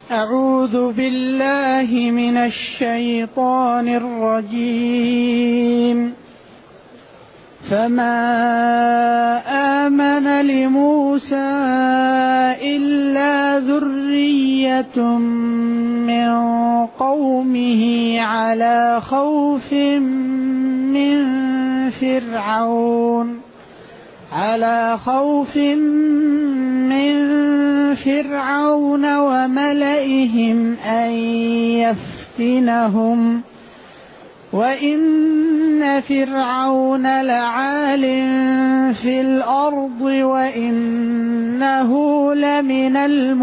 أعوذ بالله من الشيطان الرجيم. فما آمن لموسى إلا ذرية من قومه على خوف من فرعون وملئهم أن يفتنهم وإن فرعون لعال في الأرض وإنه لمن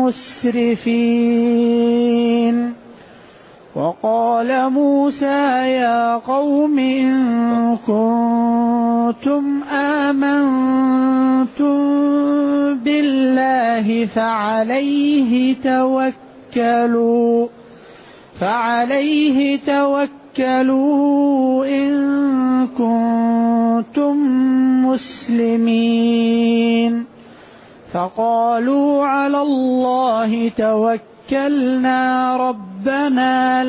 المسرفين. وقال موسى يا قوم إن كنتم آمنتم بالله فعليه توكلوا إن كنتم مسلمين. فقالوا على الله توكلنا ربنا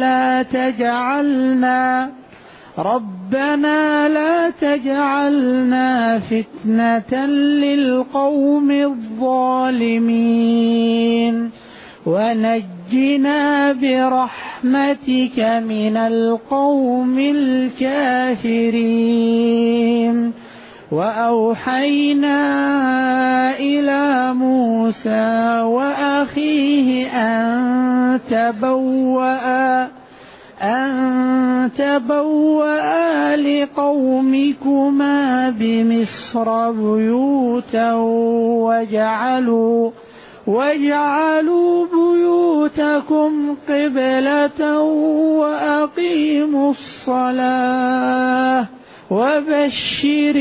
لا تجعلنا فتنة للقوم الظالمين ونجنا برحمتك من القوم الكافرين. وأوحينا إلى موسى وأخيه أن تبوأ لقومكما بمصر بيوتا واجعلوا بيوتكم قبلة وأقيموا الصلاة وبشر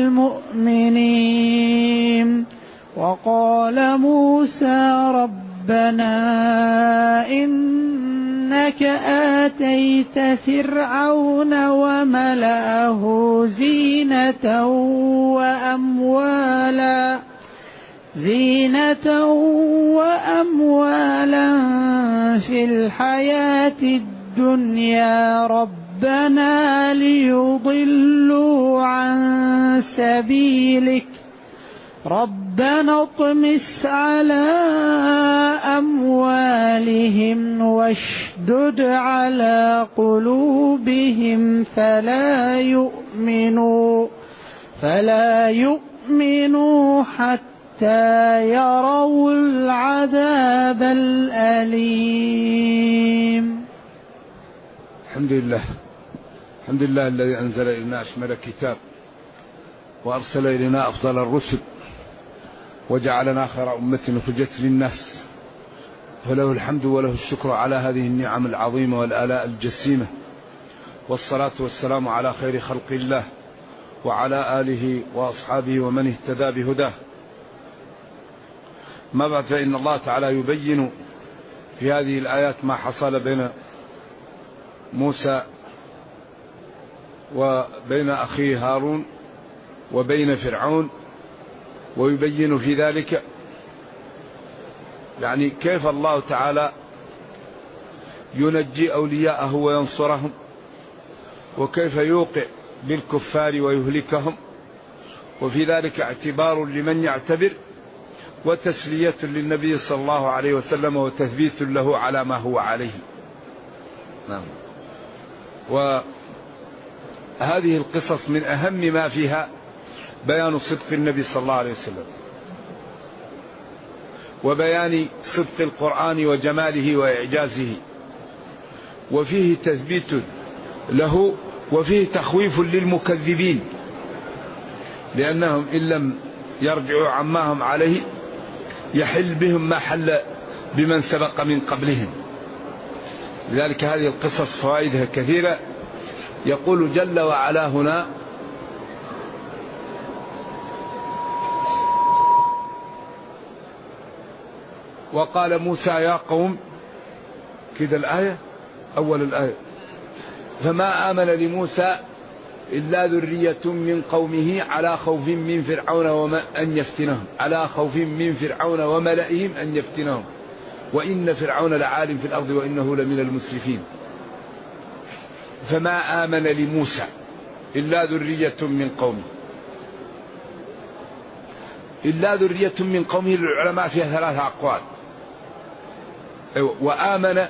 المؤمنين. وقال موسى ربنا إنك آتيت فرعون وملأه زينة وأموالا في الحياة الدنيا ربنا ليضلوا عن سبيلك ربنا اطمس على أموالهم واشدد على قلوبهم فلا يؤمنوا حتى يروا العذاب الأليم. الحمد لله الذي أنزل إلينا أشمل كتاب وأرسل إلينا أفضل الرسل وجعلنا خير أمة أخرجت للناس، فله الحمد وله الشكر على هذه النعم العظيمة والآلاء الجسيمة، والصلاة والسلام على خير خلق الله وعلى آله وأصحابه ومن اهتدى بهداه. ما بعد، فإن الله تعالى يبين في هذه الآيات ما حصل بين موسى وبين أخيه هارون وبين فرعون، ويبين في ذلك يعني كيف الله تعالى ينجي أولياءه وينصرهم، وكيف يوقع بالكفار ويهلكهم، وفي ذلك اعتبار لمن يعتبر وتسلية للنبي صلى الله عليه وسلم وتثبيت له على ما هو عليه. نعم. وهذه القصص من أهم ما فيها بيان صدق النبي صلى الله عليه وسلم، وبيان صدق القرآن وجماله وإعجازه، وفيه تثبيت له وفيه تخويف للمكذبين، لأنهم إن لم يرجعوا عما هم عليه يحل بهم ما حل بمن سبق من قبلهم. لذلك هذه القصص فوائدها كثيرة. يقول جل وعلا هنا: وقال موسى يا قوم، كده الآية أول الآية: فما آمن لموسى إلا ذرية من قومه على خوف من فرعون أن يفتنهم، على خوف من فرعون وملئهم أن يفتنهم وإن فرعون لعال في الأرض وإنه لمن المسرفين. فما آمن لموسى إلا ذرية من قومه. إلا ذرية من قومه للعلماء فيها 3 أقوال. وآمن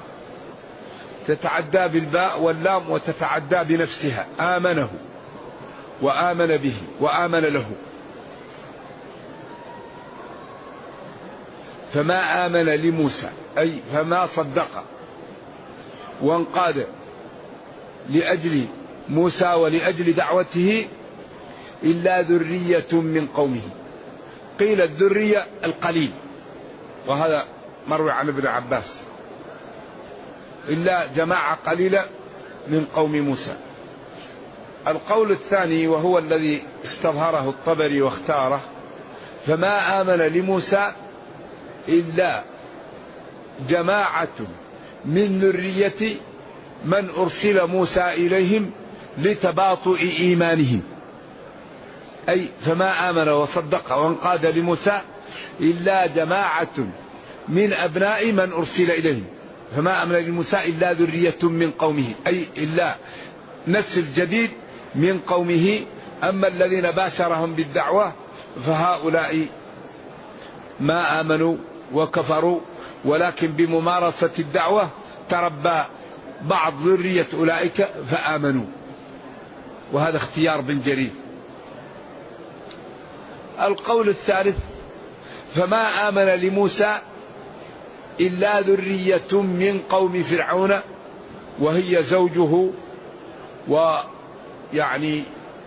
تتعدى بالباء واللام وتتعدى بنفسها، آمنه وآمن به وآمن له. فما آمن لموسى أي فما صدق وانقاد لأجل موسى ولأجل دعوته إلا ذرية من قومه. قيل الذرية القليل، وهذا مروي عن ابن عباس، إلا جماعة قليلة من قوم موسى. القول الثاني وهو الذي استظهره الطبري واختاره: فما آمن لموسى إلا جماعة من ذرية من أرسل موسى إليهم لتباطؤ إيمانهم. أي فما آمن وصدق وانقاد لموسى إلا جماعة من أبناء من أرسل إليهم. فما آمن لموسى إلا ذرية من قومه، أي إلا نسل جديد من قومه. أما الذين باشرهم بالدعوة فهؤلاء ما آمنوا وكفروا، ولكن بممارسة الدعوة تربى بعض ذرية أولئك فآمنوا، وهذا اختيار بن جرير. القول الثالث: فما آمن لموسى إلا ذرية من قوم فرعون، وهي زوجه ويعني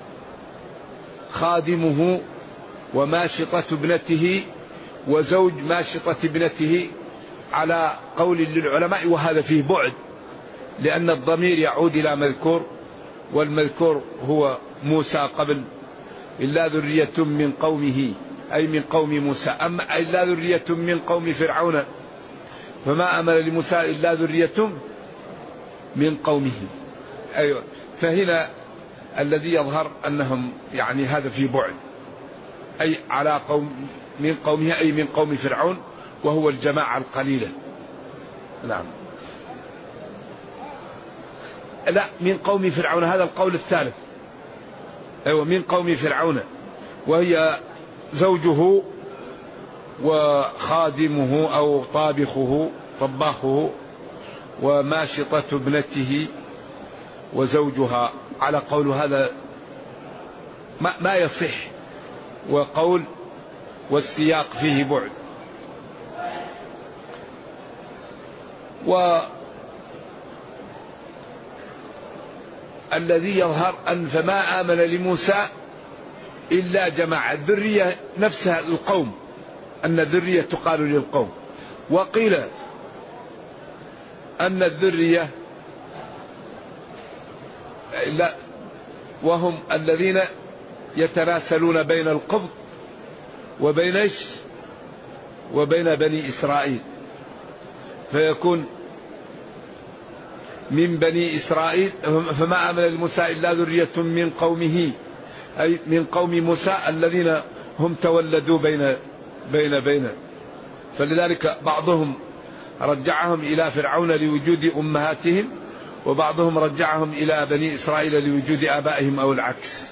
خادمه وماشطة ابنته وزوج ماشطة ابنته، على قول للعلماء، وهذا فيه بعد، لأن الضمير يعود إلى مذكور، والمذكور هو موسى قبل. إلا ذرية من قومه أي من قوم موسى. أما إلا ذرية من قوم فرعون فما آمن لموسى إلا ذرية من قومه. أيوة، فهنا الذي يظهر أنهم يعني هذا في بعد، أي على قوم من قومه أي من قوم فرعون، وهو الجماعة القليلة. نعم، لا، من قوم فرعون، هذا القول الثالث. أيوة، من قوم فرعون، وهي زوجه وخادمه أو طباخه وماشطة ابنته وزوجها، على قول هذا ما يصح، وقول والسياق فيه بعد. والذي يظهر أن فما آمن لموسى إلا جماعة الذرية نفسها القوم، أن الذرية تقال للقوم. وقيل أن الذرية لا، وهم الذين يتناسلون بين القبط وبين بني إسرائيل، فيكون من بني إسرائيل. فما آمن لموسى إلا ذرية من قومه أي من قوم موسى الذين هم تولدوا بين فلذلك بعضهم رجعهم إلى فرعون لوجود أمهاتهم، وبعضهم رجعهم إلى بني إسرائيل لوجود آبائهم أو العكس.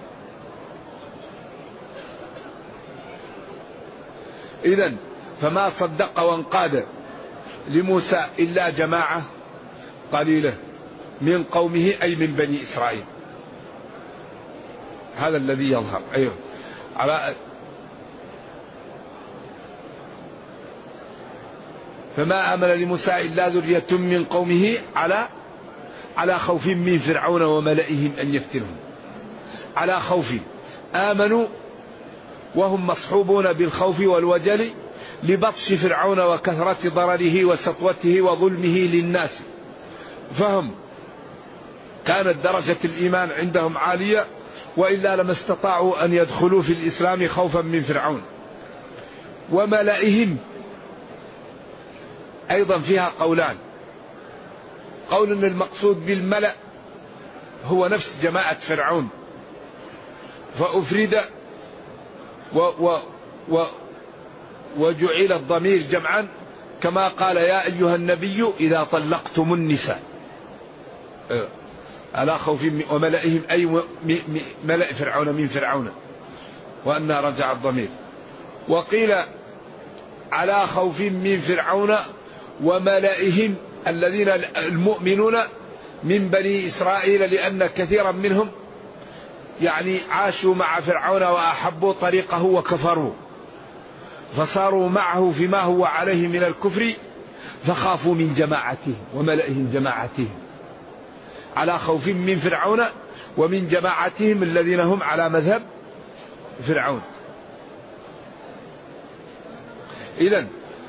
إذن فما صدق وانقاد لموسى إلا جماعة قليلة من قومه أي من بني إسرائيل. هذا الذي يظهر. أيوه، فما آمن لموسى إلا ذرية من قومه على خوف من فرعون وملئهم أن يفتنهم. على خوف، آمنوا وهم مصحوبون بالخوف والوجل لبطش فرعون وكثرة ضرره وسطوته وظلمه للناس، فهم كانت درجة الإيمان عندهم عالية، وإلا لما استطاعوا أن يدخلوا في الإسلام خوفا من فرعون وملئهم. أيضا فيها قولان: قول أن المقصود بالملأ هو نفس جماعة فرعون، فأفرد وجعل الضمير جمعا كما قال يا أيها النبي إذا طلقتم النساء على خوف وملئهم أي ملئ فرعون من فرعون وأن رجع الضمير. وقيل على خوف من فرعون وملئهم الذين المؤمنون من بني إسرائيل، لأن كثيرا منهم يعني عاشوا مع فرعون وأحبوا طريقه وكفروا، فصاروا معه فيما هو عليه من الكفر، فخافوا من جماعته وملئهم جماعتهم، على خوف من فرعون ومن جماعتهم الذين هم على مذهب فرعون. إذن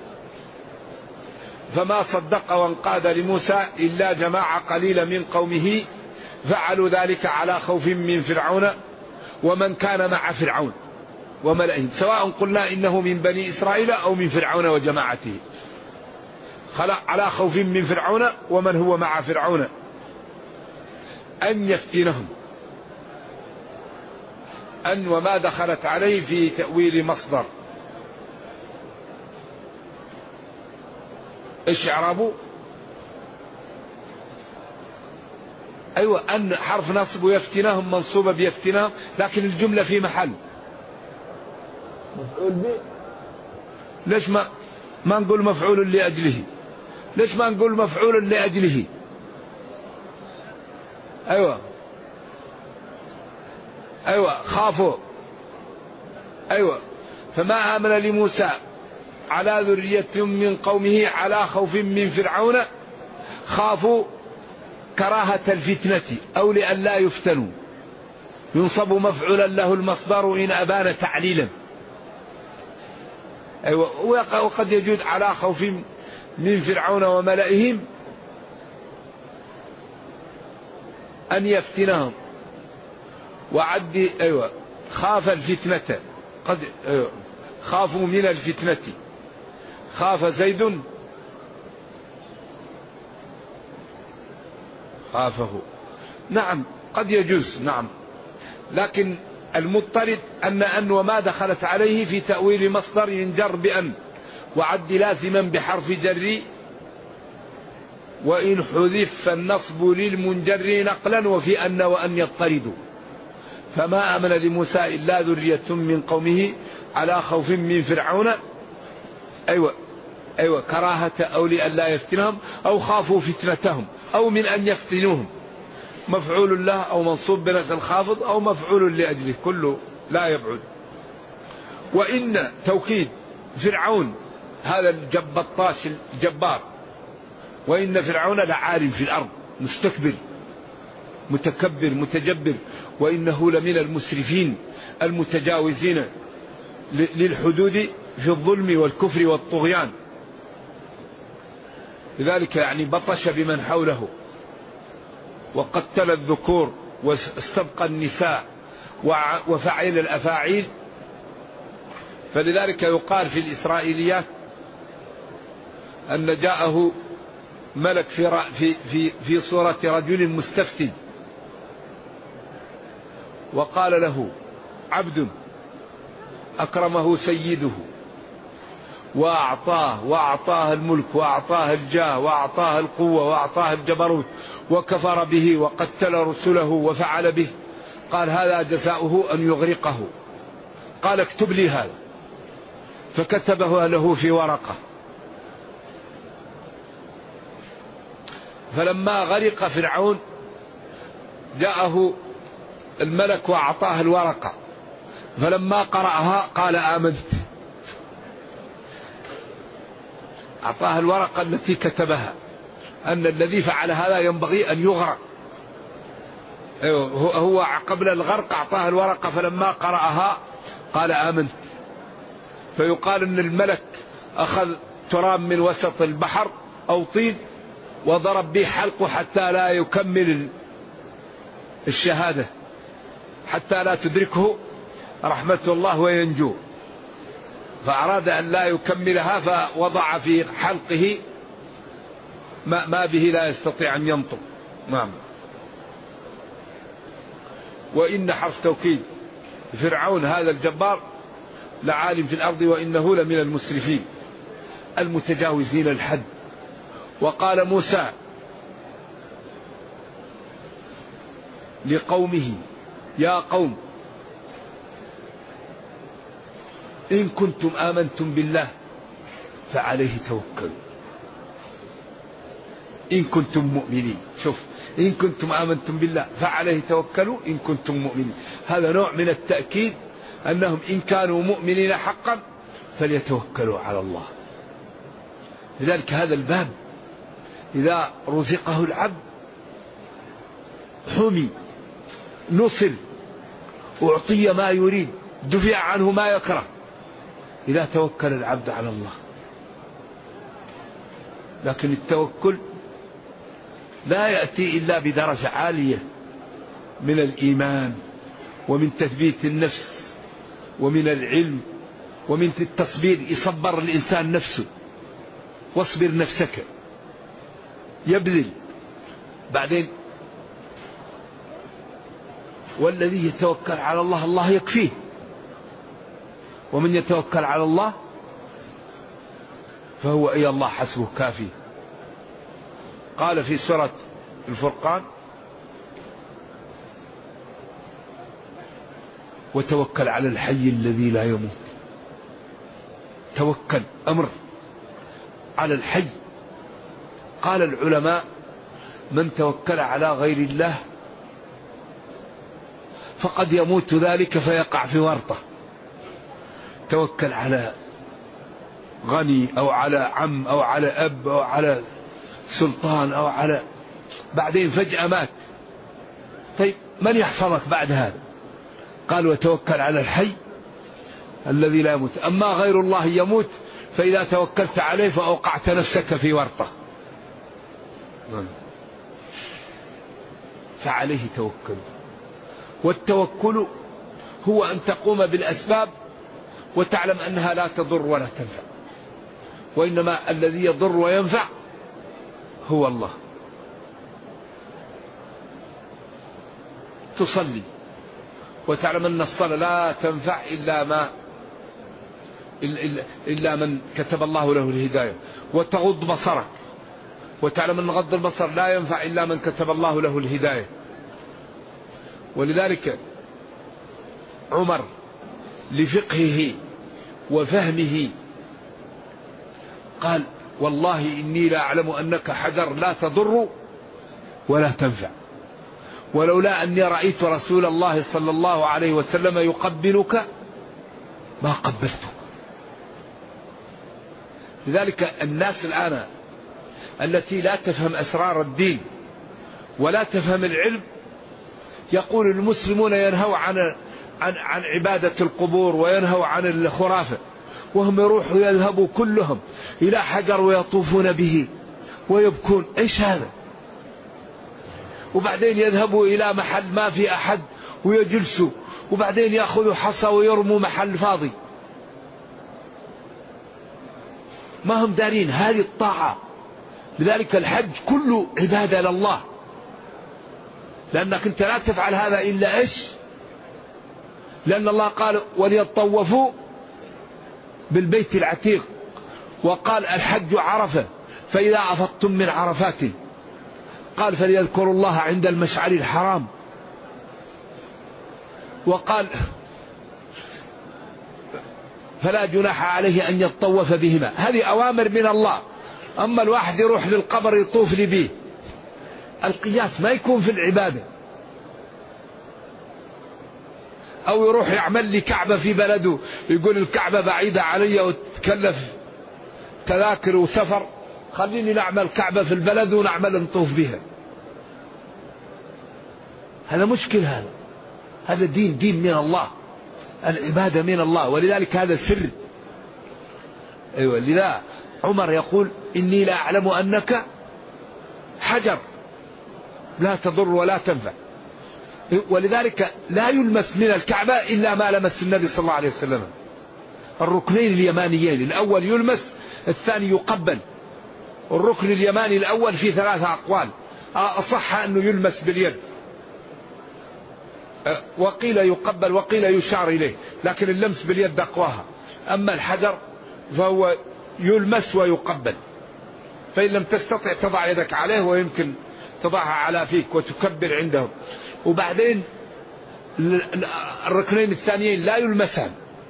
فما صدق وانقاد لموسى إلا جماعة قليلة من قومه فعلوا ذلك على خوف من فرعون ومن كان مع فرعون وملئهم، سواء قلنا إنه من بني إسرائيل أو من فرعون وجماعته، على خوف من فرعون ومن هو مع فرعون أن يفتنهم. أن وما دخلت عليه في تأويل مصدر. إيش إعرابه؟ أيوة، أن حرف نصب ويفتنهم منصوبة بيفتنهم، لكن الجملة في محل مفعول به. ليش ما نقول مفعول لأجله؟ ليش ما نقول مفعول لأجله؟ أيوة خافوا. أيوة، فما آمن لموسى على ذرية من قومه على خوف من فرعون، خافوا كراهة الفتنة أو لأن لا يفتنوا، ينصب مفعولا له المصدر إن أبان تعليلا. أيوة، وقد يجوز على خوف من فرعون وملئهم أن يفتنهم وعد. أيوة، خاف الفتنة، قد أيوة خافوا من الفتنة، خاف زيد خافه. نعم قد يجوز، نعم، لكن المضطرد أن وما دخلت عليه في تأويل مصدر ينجر بأن وعد لازما بحرف جر، وإن حذف فالنصب للمنجر نقلا، وفي أن وأن يضطردوا. فما آمن لموسى إلا ذرية من قومه على خوف من فرعون. أيوة كراهة أو لأن لا يفتنهم أو خافوا فتنتهم أو من أن يفتنوهم، مفعول له أو منصوب بنفس الخافض أو مفعول لأجله، كله لا يبعد. وإن توكيد فرعون هذا البطاش الجبار، وإن فرعون لعال في الأرض مستكبر متكبر متجبر، وإنه لمن المسرفين المتجاوزين للحدود في الظلم والكفر والطغيان. لذلك يعني بطش بمن حوله وقتل الذكور واستبقى النساء وفعل الأفاعيل. فلذلك يقال في الإسرائيليات أن جاءه ملك في صورة رجل مستفتي، وقال له عبد أكرمه سيده وأعطاه الملك وأعطاه الجاه وأعطاه القوة وأعطاه الجبروت، وكفر به وقتل رسله وفعل به. قال هذا جزاؤه أن يغرقه. قال اكتب لي هذا، فكتبه له في ورقة. فلما غرق فرعون جاءه الملك وأعطاه الورقة، فلما قرأها قال آمنت. أعطاه الورقة التي كتبها أن الذي فعل هذا ينبغي أن يغرق. هو قبل الغرق أعطاه الورقة، فلما قرأها قال آمنت. فيقال أن الملك أخذ تراب من وسط البحر أو طين وضرب به حلقه حتى لا يكمل الشهادة، حتى لا تدركه رحمة الله وينجو، فأراد أن لا يكملها فوضع في حلقه ما به لا يستطيع أن ينطق. نعم. وإن حرف توكيد فرعون هذا الجبار لعالم في الأرض وإنه لمن المسرفين. المتجاوزين الحد. وقال موسى لقومه يا قوم إن كنتم آمنتم بالله فعليه توكلوا إن كنتم مؤمنين. شوف، إن كنتم آمنتم بالله فعليه توكلوا إن كنتم مؤمنين. هذا نوع من التأكيد أنهم إن كانوا مؤمنين حقا فليتوكلوا على الله. لذلك هذا الباب إذا رزقه العبد حمي، نصر، أعطي ما يريد، دفع عنه ما يكره، إذا توكل العبد على الله. لكن التوكل لا يأتي إلا بدرجة عالية من الإيمان ومن تثبيت النفس ومن العلم ومن التصبير. يصبر الإنسان نفسه، واصبر نفسك، يبذل. بعدين والذي يتوكل على الله الله يكفيه، ومن يتوكل على الله فهو أي الله حسبه كافي. قال في سورة الفرقان وتوكل على الحي الذي لا يموت. توكل أمر على الحي. قال العلماء من توكل على غير الله فقد يموت ذلك فيقع في ورطة. توكل على غني أو على عم أو على أب أو على سلطان أو على، بعدين فجأة مات. طيب من يحفظك بعد هذا؟ قال وتوكل على الحي الذي لا يموت. أما غير الله يموت، فإذا توكلت عليه فأوقعت نفسك في ورطة. فعليه توكل. والتوكل هو أن تقوم بالأسباب وتعلم أنها لا تضر ولا تنفع، وإنما الذي يضر وينفع هو الله. تصلي وتعلم أن الصلاة لا تنفع إلا من كتب الله له الهداية، وتغض بصرك وتعلم أن غض البصر لا ينفع إلا من كتب الله له الهداية. ولذلك عمر لفقهه وفهمه قال والله إني لا أعلم أنك حجر لا تضر ولا تنفع، ولولا أني رأيت رسول الله صلى الله عليه وسلم يقبلك ما قبلتك. لذلك الناس الآن التي لا تفهم أسرار الدين ولا تفهم العلم، يقول المسلمون ينهوا عن عبادة القبور وينهوا عن الخرافة، وهم يروحوا يذهبوا كلهم إلى حجر ويطوفون به ويبكون. إيش هذا؟ وبعدين يذهبوا إلى محل ما في أحد ويجلسوا، وبعدين يأخذوا حصى ويرموا محل فاضي. ما هم دارين هذه الطاعة. لذلك الحج كله عبادة لله، لأنك أنت لا تفعل هذا إلا إيش؟ لأن الله قال وليطوفوا بالبيت العتيق، وقال الحج عرفة، فإذا أفضتم من عرفات قال فليذكروا الله عند المشعر الحرام، وقال فلا جناح عليه أن يطوف بهما. هذه أوامر من الله. أما الواحد يروح للقبر يطوف لي به، القياس ما يكون في العبادة. أو يروح يعمل لي كعبة في بلده، يقول الكعبة بعيدة علي وتكلف تذاكر وسفر، خليني نعمل كعبة في البلد ونعمل نطوف بها. هذا مشكل. هذا دين من الله، العبادة من الله. ولذلك هذا السر. أيوة، لذا عمر يقول إني لا أعلم أنك حجر لا تضر ولا تنفع. ولذلك لا يلمس من الكعبة إلا ما لمس النبي صلى الله عليه وسلم. الركنين اليمانيين، الأول يلمس، الثاني يقبل. الركن اليماني الأول فيه 3 أقوال، أصح أنه يلمس باليد، وقيل يقبل وقيل يشار إليه، لكن اللمس باليد أقواها. أما الحجر فهو يلمس ويقبل، فإن لم تستطع تضع يدك عليه، ويمكن تضعها على فيك وتكبر عنده. وبعدين الركنين الثانيين لا يلمسان.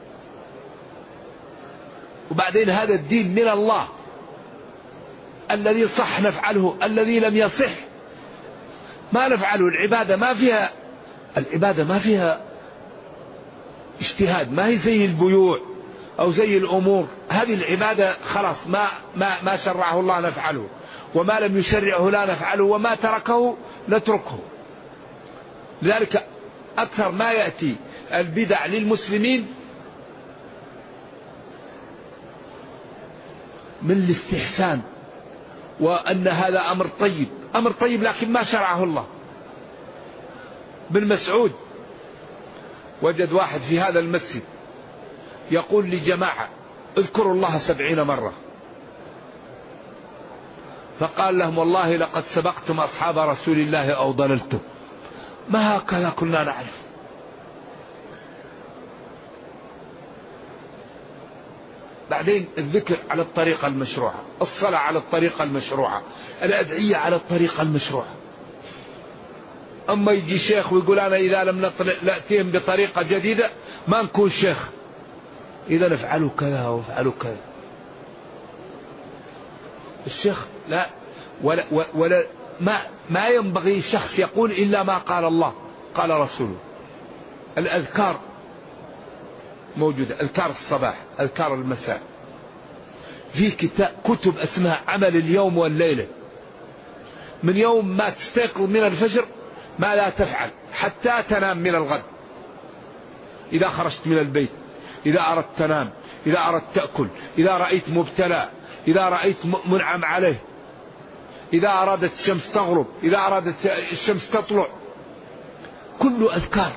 وبعدين هذا الدين من الله الذي صح نفعله، الذي لم يصح ما نفعله. العبادة ما فيها اجتهاد، ما هي زي البيوع أو زي الأمور. هذه العبادة خلاص ما شرعه الله نفعله، وما لم يشرعه لا نفعله، وما تركه نتركه. لذلك أكثر ما يأتي البدع للمسلمين من الاستحسان، وأن هذا أمر طيب لكن ما شرعه الله. بن مسعود وجد واحد في هذا المسجد يقول لجماعة اذكروا الله 70 مرة، فقال لهم والله لقد سبقتم أصحاب رسول الله أو ضللتم، ما هكذا كنا نعرف. بعدين الذكر على الطريقة المشروعة، الصلاة على الطريقة المشروعة، الأدعية على الطريقة المشروعة. أما يجي شيخ ويقول أنا إذا لم نأتيهم بطريقة جديدة ما نكون شيخ، إذا نفعلوا كذا وفعلوا كذا. الشيخ لا ولا ما ينبغي شخص يقول إلا ما قال الله قال رسوله. الأذكار موجودة، أذكار الصباح، أذكار المساء، في كتب اسمها عمل اليوم والليلة. من يوم ما تستيقظ من الفجر ما لا تفعل حتى تنام من الغد، إذا خرجت من البيت، إذا أردت تنام، إذا أردت تأكل، إذا رأيت مبتلى، إذا رأيت منعم عليه، إذا أرادت الشمس تغرب، إذا أرادت الشمس تطلع، كل أذكار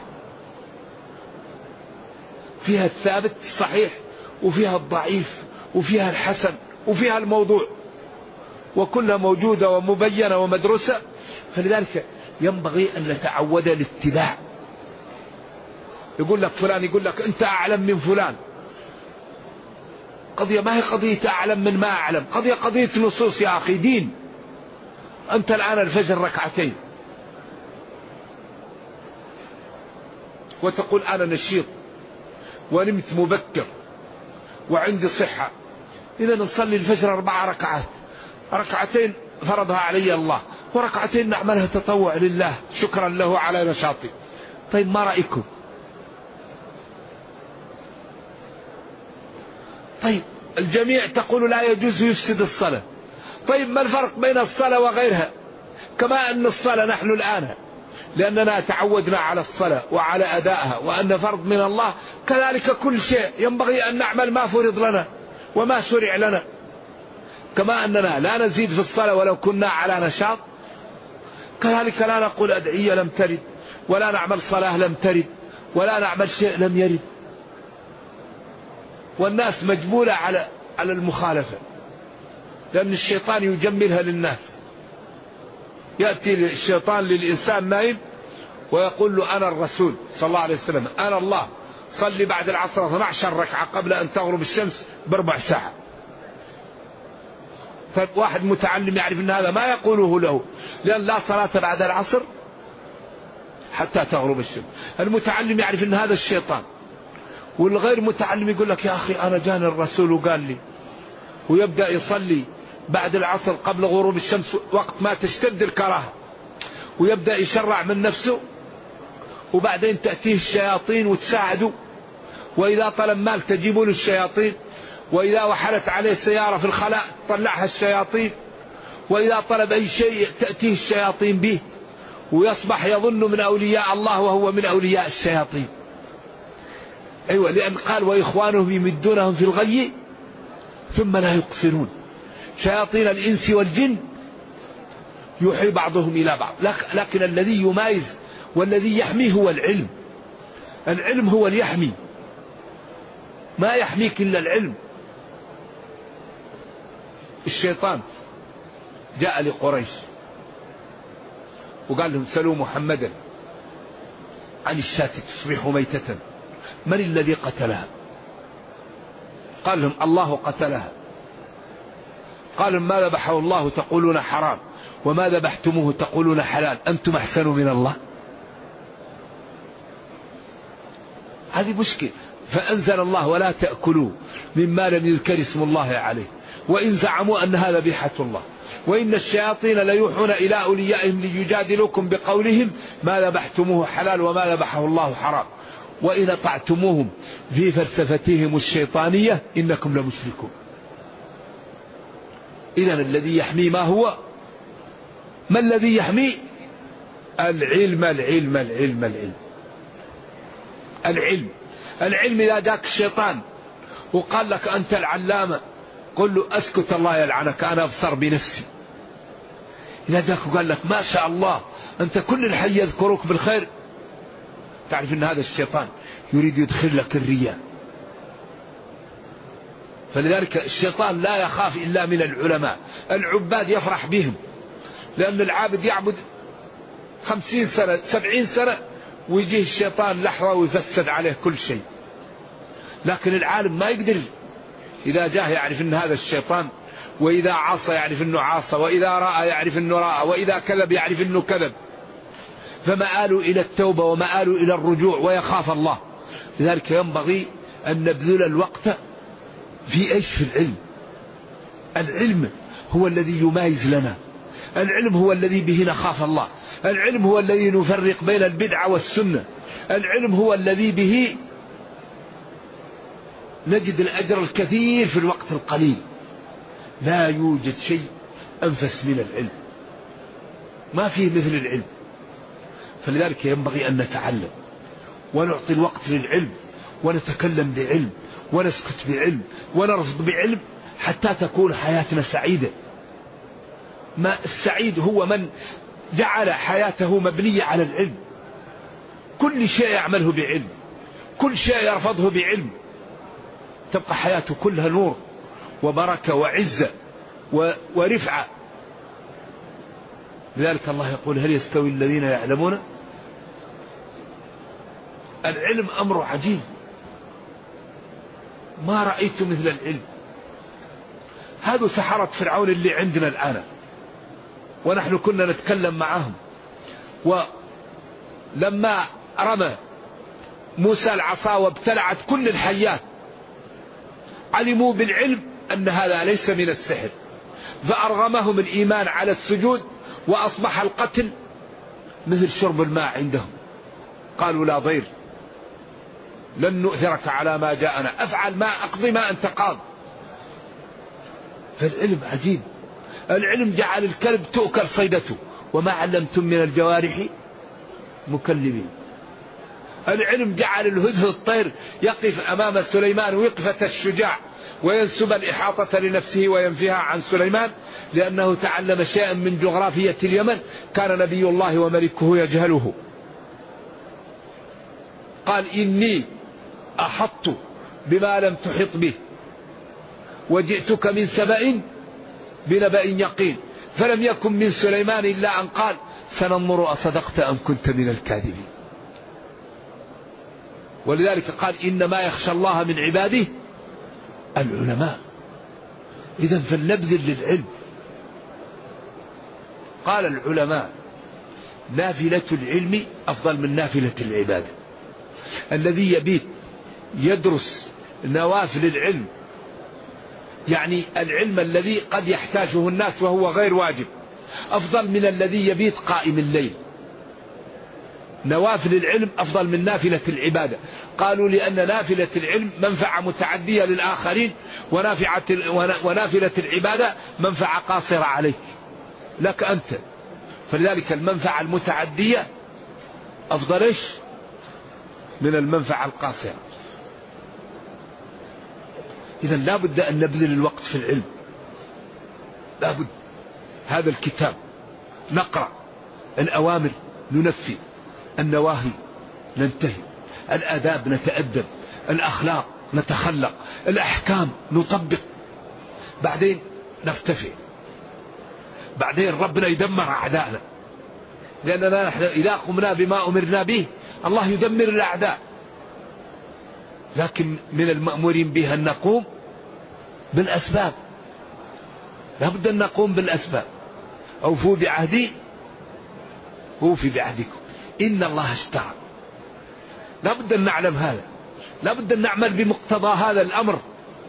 فيها الثابت الصحيح وفيها الضعيف وفيها الحسن وفيها الموضوع، وكلها موجودة ومبينة ومدرسة. فلذلك ينبغي أن نتعود الاتباع. يقول لك فلان، يقول لك أنت أعلم من فلان. قضية ما هي قضية أعلم من ما أعلم، قضية نصوص يا أخي، دين. أنت الآن الفجر ركعتين وتقول أنا نشيط ونمت مبكر وعندي صحة، إذا نصلي الفجر 4 ركعات، ركعتين فرضها علي الله، وركعتين نعملها تطوع لله شكرا له على نشاطي. طيب ما رأيكم؟ طيب الجميع تقول لا يجوز يفسد الصلاة. طيب ما الفرق بين الصلاة وغيرها؟ كما أن الصلاة نحن الآن لأننا تعودنا على الصلاة وعلى أدائها وأن فرض من الله، كذلك كل شيء ينبغي أن نعمل ما فرض لنا وما شرع لنا. كما أننا لا نزيد في الصلاة ولو كنا على نشاط، كذلك لا نقول أدعية لم ترد، ولا نعمل صلاة لم ترد، ولا نعمل شيء لم يرد. والناس مجبولة على المخالفة، لأن الشيطان يجملها للناس. يأتي الشيطان للإنسان نائم ويقول له أنا الرسول صلى الله عليه وسلم، أنا الله، صلي بعد العصر 12 ركعة قبل أن تغرب الشمس ب4 ساعة. فواحد متعلم يعرف أن هذا ما يقوله له، لأن لا صلاة بعد العصر حتى تغرب الشمس. المتعلم يعرف أن هذا الشيطان. والغير متعلم يقول لك يا أخي أنا جاني الرسول وقال لي، ويبدأ يصلي بعد العصر قبل غروب الشمس وقت ما تشتد الكراهة، ويبدأ يشرع من نفسه، وبعدين تأتيه الشياطين وتساعده. وإذا طلب مال تجيبوا له الشياطين، وإذا وحلت عليه سيارة في الخلاء طلعها الشياطين، وإذا طلب أي شيء تأتيه الشياطين به، ويصبح يظن من أولياء الله وهو من أولياء الشياطين. أيوة، لأن قال وإخوانهم يمدونهم في الغي ثم لا يقصرون. شياطين الإنس والجن يوحي بعضهم إلى بعض، لكن الذي يمايز والذي يحميه هو العلم. العلم هو اللي يحمي، ما يحميك إلا العلم. الشيطان جاء لقريش وقال لهم سلوا محمدا عن الشاة تصبح ميتة، من الذي قتلها؟ قال لهم الله قتلها. قال ما ذبحه الله تقولون حرام وما ذبحتموه تقولون حلال، أنتم أحسن من الله؟ هذه مشكلة. فأنزل الله ولا تأكلوا مما لم يذكر اسم الله عليه وإن زعموا أنها ذبيحة الله وإن الشياطين ليوحون إلى أوليائهم ليجادلوكم بقولهم ما ذبحتموه حلال وما ذبحه الله حرام وإن أطعتموهم في فلسفتهم الشيطانية إنكم لمشركون. إذن الذي يحمي ما هو؟ ما الذي يحمي؟ العلم العلم العلم العلم العلم العلم. إذا جاك الشيطان وقال لك أنت العلامة قل له أسكت الله يلعنك أنا أبصر بنفسي. إذا جاك وقال لك ما شاء الله أنت كل الحي يذكرك بالخير، تعرف أن هذا الشيطان يريد يدخل لك الرياء. فلذلك الشيطان لا يخاف إلا من العلماء. العباد يفرح بهم، لأن العابد يعبد 50 سنة 70 سنة ويجيه الشيطان لحظة ويفسد عليه كل شيء. لكن العالم ما يقدر، إذا جاه يعرف أن هذا الشيطان، وإذا عصى يعرف أنه عاصى، وإذا رأى يعرف أنه رأى، وإذا كذب يعرف أنه كذب. فمآلوا إلى التوبة ومآلوا إلى الرجوع ويخاف الله. لذلك ينبغي أن نبذل الوقت في إيش؟ في العلم. العلم هو الذي يمايز لنا، العلم هو الذي به نخاف الله، العلم هو الذي نفرق بين البدعة والسنة، العلم هو الذي به نجد الأجر الكثير في الوقت القليل. لا يوجد شيء أنفس من العلم، ما فيه مثل العلم. فلذلك ينبغي أن نتعلم ونعطي الوقت للعلم ونتكلم بعلم ونسكت بعلم ونرفض بعلم حتى تكون حياتنا سعيدة. ما السعيد هو من جعل حياته مبنية على العلم، كل شيء يعمله بعلم، كل شيء يرفضه بعلم، تبقى حياته كلها نور وبركة وعزة ورفعة. لذلك الله يقول هل يستوي الذين يعلمون؟ العلم أمر عجيب، ما رأيت مثل العلم. هذا سحرة فرعون اللي عندنا الآن، ونحن كنا نتكلم معهم، ولما رمى موسى العصا وابتلعت كل الحيات علموا بالعلم أن هذا ليس من السحر، فأرغمهم الإيمان على السجود، وأصبح القتل مثل شرب الماء عندهم. قالوا لا ضير لن نؤثرك على ما جاءنا، أفعل ما أقضي ما أنت قاض. فالعلم عجيب. العلم جعل الكلب تؤكل صيدته وما علمتم من الجوارح مكلبين. العلم جعل الهدهد الطير يقف أمام سليمان وقفة الشجاع وينسب الإحاطة لنفسه وينفيها عن سليمان، لأنه تعلم شيئا من جغرافية اليمن كان نبي الله وملكه يجهله. قال إني أحط بما لم تحط به وجئتك من سبأ بنبأ يقين، فلم يكن من سليمان إلا أن قال سننظر أصدقت أم كنت من الكاذبين. ولذلك قال إنما يخشى الله من عباده العلماء. إذن فلنبذل للعلم. قال العلماء نافلة العلم أفضل من نافلة العبادة. الذي يبيت يدرس نوافل العلم، يعني العلم الذي قد يحتاجه الناس وهو غير واجب، أفضل من الذي يبيت قائم الليل. نوافل العلم أفضل من نافلة العبادة. قالوا لأن نافلة العلم منفعة متعدية للآخرين، ونافلة العبادة منفعة قاصرة عليك لك أنت. فلذلك المنفعة المتعدية أفضل من المنفعة القاصرة. إذن لا بد أن نبذل الوقت في العلم، لا بد. هذا الكتاب نقرأ، الأوامر ننفذ، النواهي ننتهي، الآداب نتأدب، الأخلاق نتخلق، الأحكام نطبق، بعدين نرتفع، بعدين ربنا يدمر أعداءنا، لأننا نحن إذا قمنا بما أمرنا به الله يدمر الأعداء. لكن من المأمورين به أن نقوم بالأسباب. لابد أن نقوم بالأسباب. أوفوا بعهدي أوفي بعهدكم إن الله اشترى. لابد أن نعلم هذا، لابد أن نعمل بمقتضى هذا الأمر،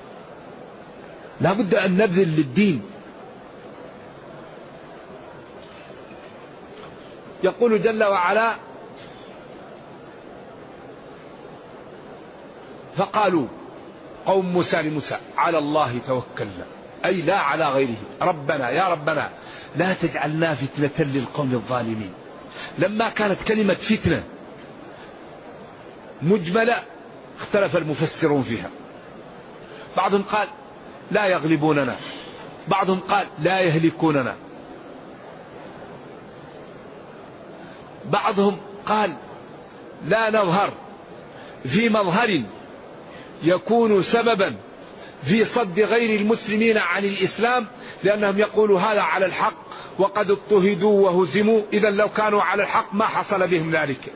لابد أن نبذل للدين. يقول جل وعلا: فقالوا قوم موسى لموسى على الله توكلنا، أي لا على غيره، ربنا يا ربنا لا تجعلنا فتنة للقوم الظالمين. لما كانت كلمة فتنة مجملة اختلف المفسرون فيها، بعضهم قال لا يغلبوننا، بعضهم قال لا يهلكوننا، بعضهم قال لا نظهر في مظهر يكون سببا في صد غير المسلمين عن الإسلام، لأنهم يقولوا هذا على الحق وقد اضطهدوا وهزموا، إذا لو كانوا على الحق ما حصل بهم ذلك.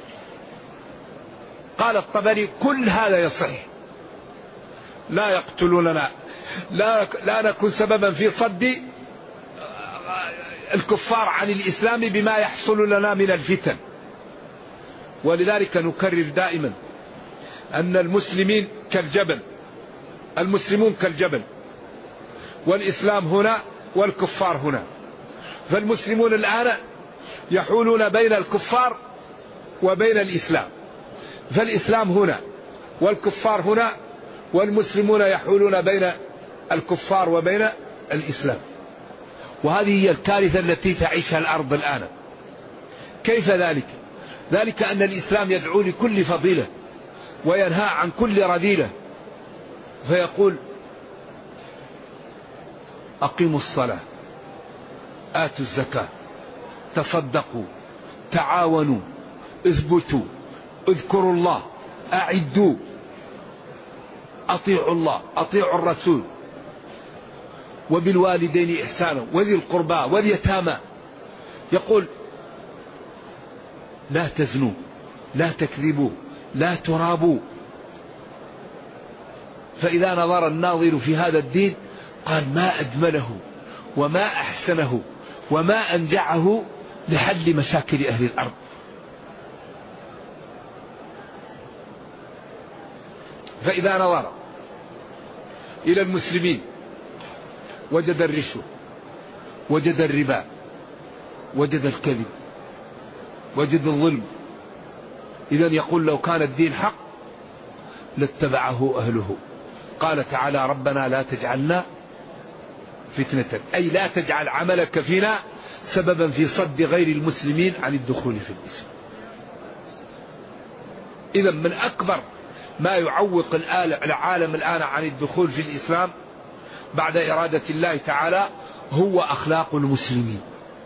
قال الطبري كل هذا يصح، لا يقتلوننا، لا نكون سببا في صد الكفار عن الإسلام بما يحصل لنا من الفتن. ولذلك نكرر دائما أن المسلمين كالجبل، المسلمون كالجبل، والإسلام هنا والكفار هنا. فالمسلمون الآن يحولون بين الكفار وبين الإسلام، فالإسلام هنا والكفار هنا، والمسلمون يحولون بين الكفار وبين الإسلام. وهذه هي الكارثة التي تعيشها الأرض الآن. كيف ذلك؟ ذلك أن الإسلام يدعو لكل فضيلة وينهى عن كل رذيلة، فيقول أقيموا الصلاة، آتوا الزكاة، تصدقوا، تعاونوا، اثبتوا، اذكروا الله، أعدوا، أطيعوا الله، أطيعوا الرسول، وبالوالدين إحسانا وذي القربى واليتامى. يقول لا تزنوا، لا تكذبوا، لا ترابوا. فإذا نظر الناظر في هذا الدين قال ما أجمله وما أحسنه وما أنجعه لحل مشاكل أهل الأرض. فإذا نظر إلى المسلمين وجد الرشوة، وجد الربا، وجد الكذب، وجد الظلم. إذن يقول لو كان الدين حق لاتبعه أهله. قال تعالى ربنا لا تجعلنا فتنة، أي لا تجعل عملك فينا سببا في صد غير المسلمين عن الدخول في الإسلام. إذن من أكبر ما يعوق العالم الآن عن الدخول في الإسلام بعد إرادة الله تعالى هو أخلاق المسلمين.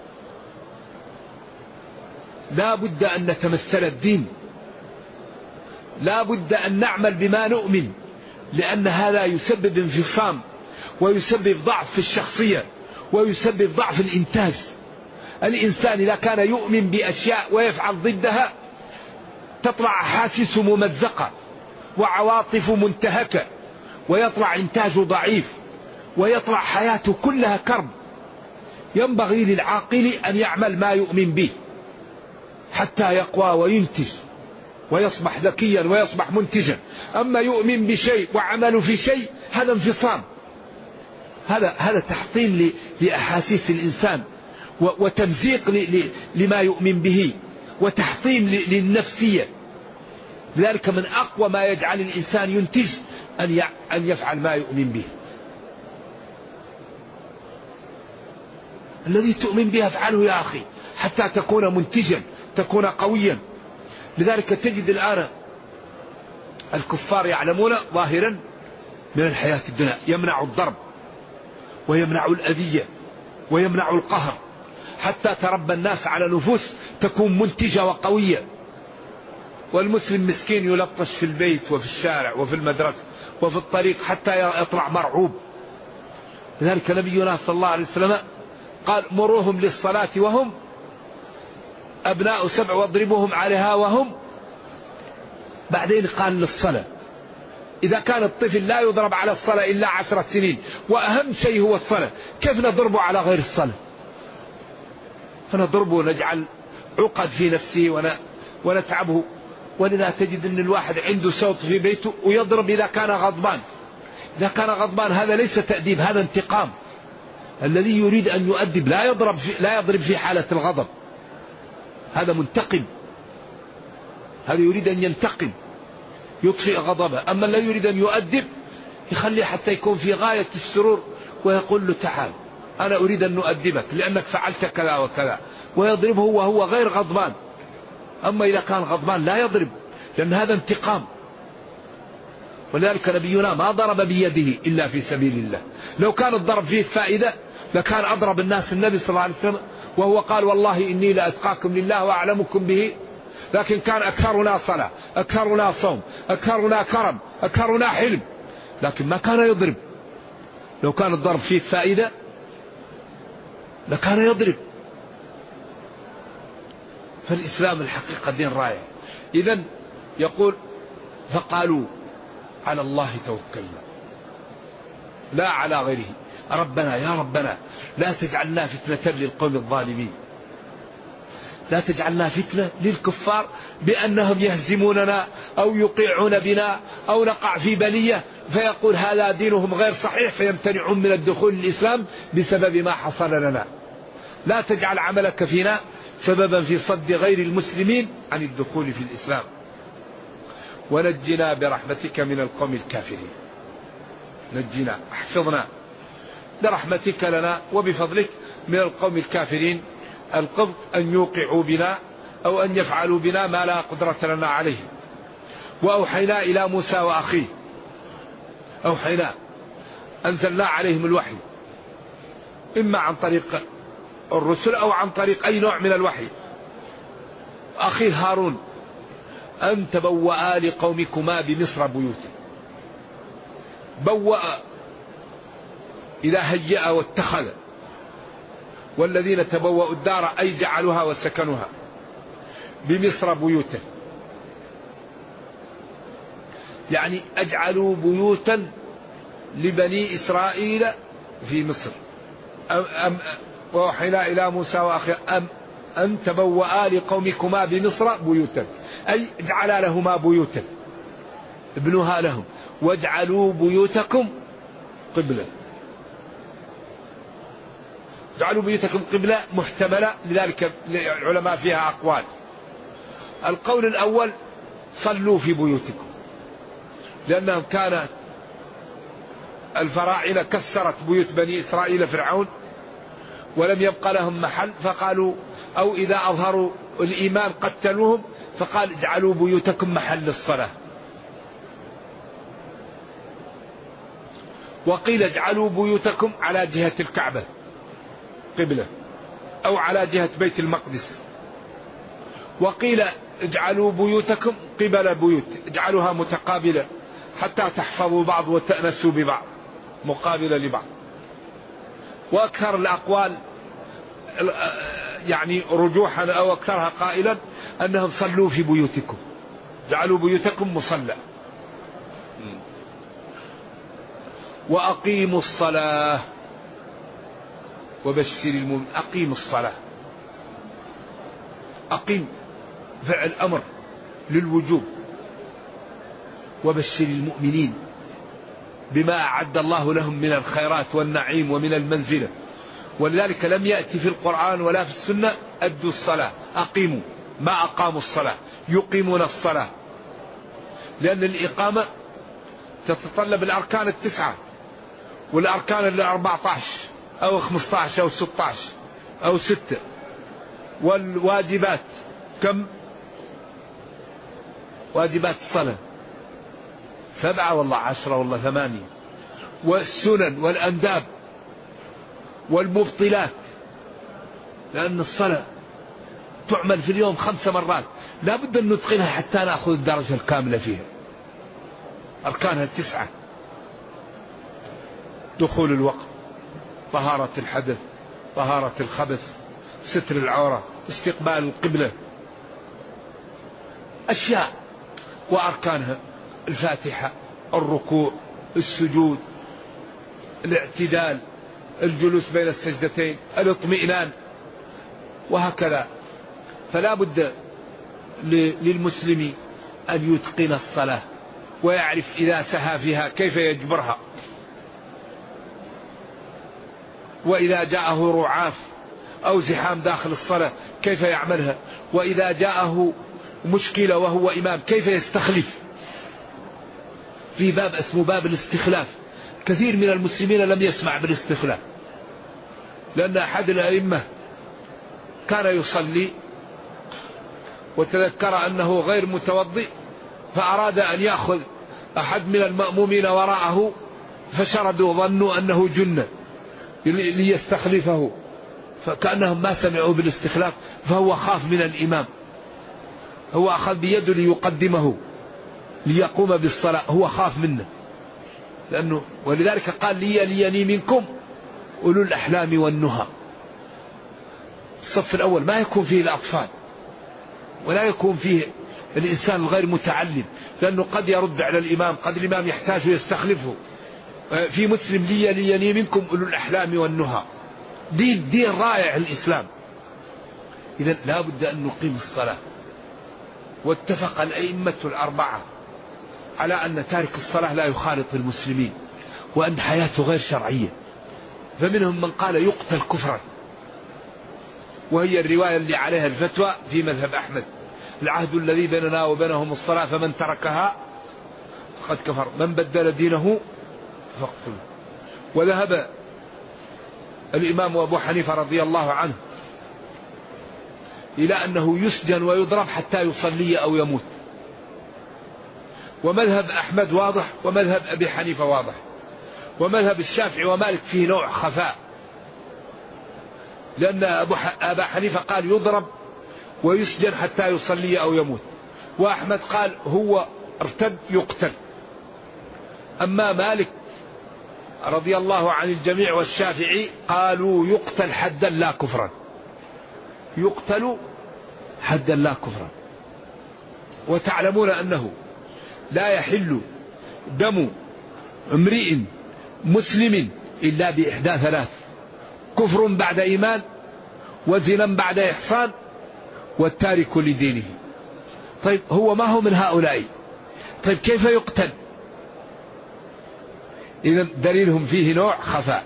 لا بد أن نتمثل الدين، لا بد أن نعمل بما نؤمن، لأن هذا يسبب انفصام ويسبب ضعف في الشخصية ويسبب ضعف الإنتاج. الإنسان إذا كان يؤمن بأشياء ويفعل ضدها تطلع أحاسيسه ممزقة وعواطف منتهكة، ويطلع إنتاجه ضعيف، ويطلع حياته كلها كرب. ينبغي للعاقل أن يعمل ما يؤمن به حتى يقوى وينتج ويصبح ذكيا ويصبح منتجا. أما يؤمن بشيء وعمل في شيء هذا انفصام، هذا تحطيم لأحاسيس الإنسان وتمزيق لما يؤمن به وتحطيم للنفسية. لذلك من أقوى ما يجعل الإنسان ينتج أن يفعل ما يؤمن به. الذي تؤمن به افعله يا أخي حتى تكون منتجا، تكون قويا. لذلك تجد الآن الكفار يعلمون ظاهرا من الحياة الدنيا، يمنع الضرب ويمنع الأذية ويمنع القهر، حتى تربى الناس على نفوس تكون منتجة وقوية. والمسلم مسكين يلطش في البيت وفي الشارع وفي المدرسة وفي الطريق حتى يطلع مرعوب. لذلك نبينا صلى الله عليه وسلم قال مروهم للصلاة وهم أبناء 7 واضربوهم عليها وهم. بعدين قال للصلاة إذا كان الطفل لا يضرب على الصلاة إلا 10 سنين وأهم شيء هو الصلاة، كيف نضربه على غير الصلاة؟ فنضربه ونجعل عقد في نفسه ونتعبه. ولذا تجد أن الواحد عنده صوت في بيته ويضرب إذا كان غضبان. إذا كان غضبان هذا ليس تأديب، هذا انتقام. الذي يريد أن يؤدب لا يضرب في حالة الغضب، هذا منتقم، هذا يريد أن ينتقم يطفئ غضبه. أما الذي يريد أن يؤدب يخليه حتى يكون في غاية السرور ويقول له تعال أنا أريد أن نؤدبك لأنك فعلت كذا وكذا، ويضربه وهو غير غضبان. أما إذا كان غضبان لا يضرب، لأن هذا انتقام. ولذلك نبينا ما ضرب بيده إلا في سبيل الله. لو كان الضرب فيه فائدة لكان أضرب الناس النبي صلى الله عليه وسلم، وهو قال والله إني لأتقاكم لله وأعلمكم به. لكن كان أكثرنا صلاة، أكثرنا صوم، أكثرنا كرم، أكثرنا حلم، لكن ما كان يضرب. لو كان الضرب فيه فائدة لكان يضرب. فالإسلام الحقيقة دين رائع. إذن يقول فقالوا على الله توكلنا لا على غيره. ربنا يا ربنا لا تجعلنا فتنة للقوم الظالمين، لا تجعلنا فتنة للكفار بأنهم يهزموننا أو يقيعون بنا أو نقع في بلية فيقول هذا دينهم غير صحيح فيمتنعون من الدخول الإسلام بسبب ما حصل لنا. لا تجعل عملك فينا سببا في صد غير المسلمين عن الدخول في الإسلام. ونجنا برحمتك من القوم الكافرين. نجنا، احفظنا برحمتك لنا وبفضلك من القوم الكافرين. القبض أن يوقعوا بنا أو أن يفعلوا بنا ما لا قدرة لنا عليه. وأوحينا إلى موسى وأخيه، أوحينا أنزلنا عليهم الوحي إما عن طريق الرسل أو عن طريق أي نوع من الوحي. أخي هارون أن تبوأ لقومكما بمصر بيوتا. بوأ إذا هيأ واتخذ، والذين تبوأوا الدار أي جعلوها وسكنوها بمصر بيوتا، يعني أجعلوا بيوتا لبني إسرائيل في مصر. ووحينا إلى موسى وأخيه أن تبوأ لقومكما بمصر بيوتا، أي اجعلا لهما بيوتا، ابنوها لهم، واجعلوا بيوتكم قبلة. اجعلوا بيوتكم قبلة محتملة، لذلك العلماء فيها أقوال. القول الأول صلوا في بيوتكم، لأنهم كانت الفراعنة كسرت بيوت بني إسرائيل فرعون ولم يبقى لهم محل، فقالوا أو إذا أظهروا الإيمان قتلوهم، فقال اجعلوا بيوتكم محل الصلاة. وقيل اجعلوا بيوتكم على جهة الكعبة قبلة أو على جهة بيت المقدس. وقيل اجعلوا بيوتكم قبل بيوت، اجعلوها متقابلة حتى تحفظوا بعض وتأنسوا ببعض، مقابلة لبعض. وأكثر الأقوال يعني رجوحا أو أكثرها قائلا أنهم صلوا في بيوتكم، جعلوا بيوتكم مصلى. وأقيموا الصلاة وبشر المؤمنين. أقيم الصلاة، أقيم فعل أمر للوجوب، وبشر المؤمنين بما أعد الله لهم من الخيرات والنعيم ومن المنزلة. ولذلك لم يأتي في القرآن ولا في السنة أدوا الصلاة، أقيموا، ما أقاموا الصلاة، يقيمون الصلاة، لأن الإقامة تتطلب الأركان 9 والأركان 14 أو 15 أو 16 أو 6، والواجبات كم؟ واجبات الصلاة 7 والله 10 والله 8، والسنن والأنداب والمبطلات، لأن الصلاة تعمل في اليوم 5 مرات، لا بد أن نتقنها حتى نأخذ الدرجة الكاملة فيها. أركانها 9: دخول الوقت، طهارة الحدث، طهارة الخبث، ستر العورة، استقبال القبلة، أشياء. وأركانها الفاتحة الركوع، السجود، الاعتدال، الجلوس بين السجدتين، الاطمئنان، وهكذا. فلا بد للمسلم أن يتقن الصلاة ويعرف إذا سهى فيها كيف يجبرها، وإذا جاءه رعاف أو زحام داخل الصلاة كيف يعملها، وإذا جاءه مشكلة وهو إمام كيف يستخلف. في باب اسمه باب الاستخلاف، كثير من المسلمين لم يسمع بالاستخلاف، لأن أحد الأئمة كان يصلي وتذكر أنه غير متوضئ، فأراد أن يأخذ أحد من المأمومين وراءه، فشردوا ظنوا أنه جن ليستخلفه، فكأنهم ما سمعوا بالاستخلاف، فهو خاف من الإمام، هو أخذ بيده ليقدمه ليقوم بالصلاة، هو خاف منه لأنه، ولذلك قال ليني منكم أولو الأحلام والنهى. الصف الأول ما يكون فيه الأطفال ولا يكون فيه الإنسان الغير متعلم، لأنه قد يرد على الإمام، قد الإمام يحتاج ويستخلفه. في مسلم ليني منكم أولو الأحلام والنهى. دين رائع الإسلام. إذن لا بد أن نقيم الصلاة. واتفق الأئمة الأربعة على أن تارك الصلاة لا يخالط المسلمين، وأن حياته غير شرعية. فمنهم من قال يقتل كفرا، وهي الرواية اللي عليها الفتوى في مذهب أحمد: العهد الذي بيننا وبينهم الصلاة فمن تركها فقد كفر، من بدل دينه فاقتله. وذهب الإمام أبو حنيفة رضي الله عنه إلى أنه يسجن ويضرب حتى يصلي أو يموت. ومذهب أحمد واضح، ومذهب أبي حنيفة واضح، ومذهب الشافعي ومالك فيه نوع خفاء، لأن أبا حنيفة قال يضرب ويسجن حتى يصلي أو يموت، وأحمد قال هو ارتد يقتل. أما مالك رضي الله عن الجميع والشافعي قالوا يقتل حدا لا كفرا، يقتل حدا لا كفرا. وتعلمون أنه لا يحل دم امرئ مسلم إلا بإحدى ثلاث: كفر بعد إيمان، وزنا بعد إحصان، والتارك لدينه. طيب هو ما هو من هؤلاء، طيب كيف يقتل؟ إذن دليلهم فيه نوع خفاء.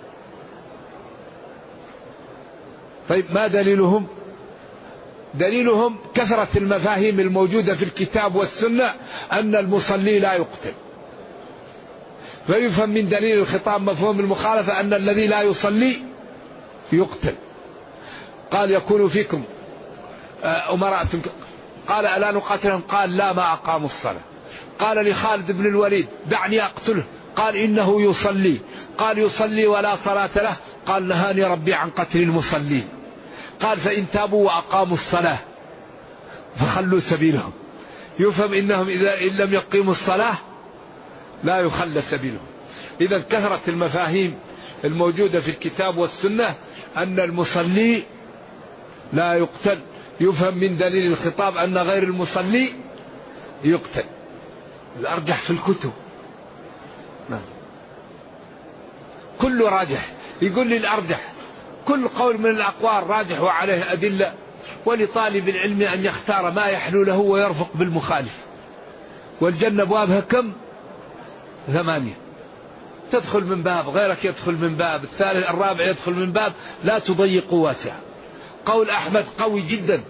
طيب ما دليلهم؟ دليلهم كثرة المفاهيم الموجودة في الكتاب والسنة أن المصلي لا يقتل. فيفهم من دليل الخطاب مفهوم المخالفة أن الذي لا يصلي يقتل. قال يكون فيكم أمراء، قال ألا نقاتلهم؟ قال لا ما أقاموا الصلاة. قال لخالد بن الوليد دعني أقتله، قال إنه يصلي. قال يصلي ولا صلاة له؟ قال نهاني ربي عن قتل المصلين. قال فإن تابوا وأقاموا الصلاة فخلوا سبيلهم. يفهم إنهم إن لم يقيموا الصلاة لا يخلى سبيلهم. إذا كثرة المفاهيم الموجودة في الكتاب والسنة أن المصلي لا يقتل. يفهم من دليل الخطاب أن غير المصلي يقتل. الأرجح في الكتب كله راجح. يقول لي الأرجح، كل قول من الأقوال راجح وعليه أدلة، ولطالب العلم أن يختار ما يحلو له ويرفق بالمخالف. والجنة أبوابها كم؟ 8. تدخل من باب، غيرك يدخل من باب، الثالث الرابع يدخل من باب، لا تضيقوا واسعا. قول أحمد قوي جدا،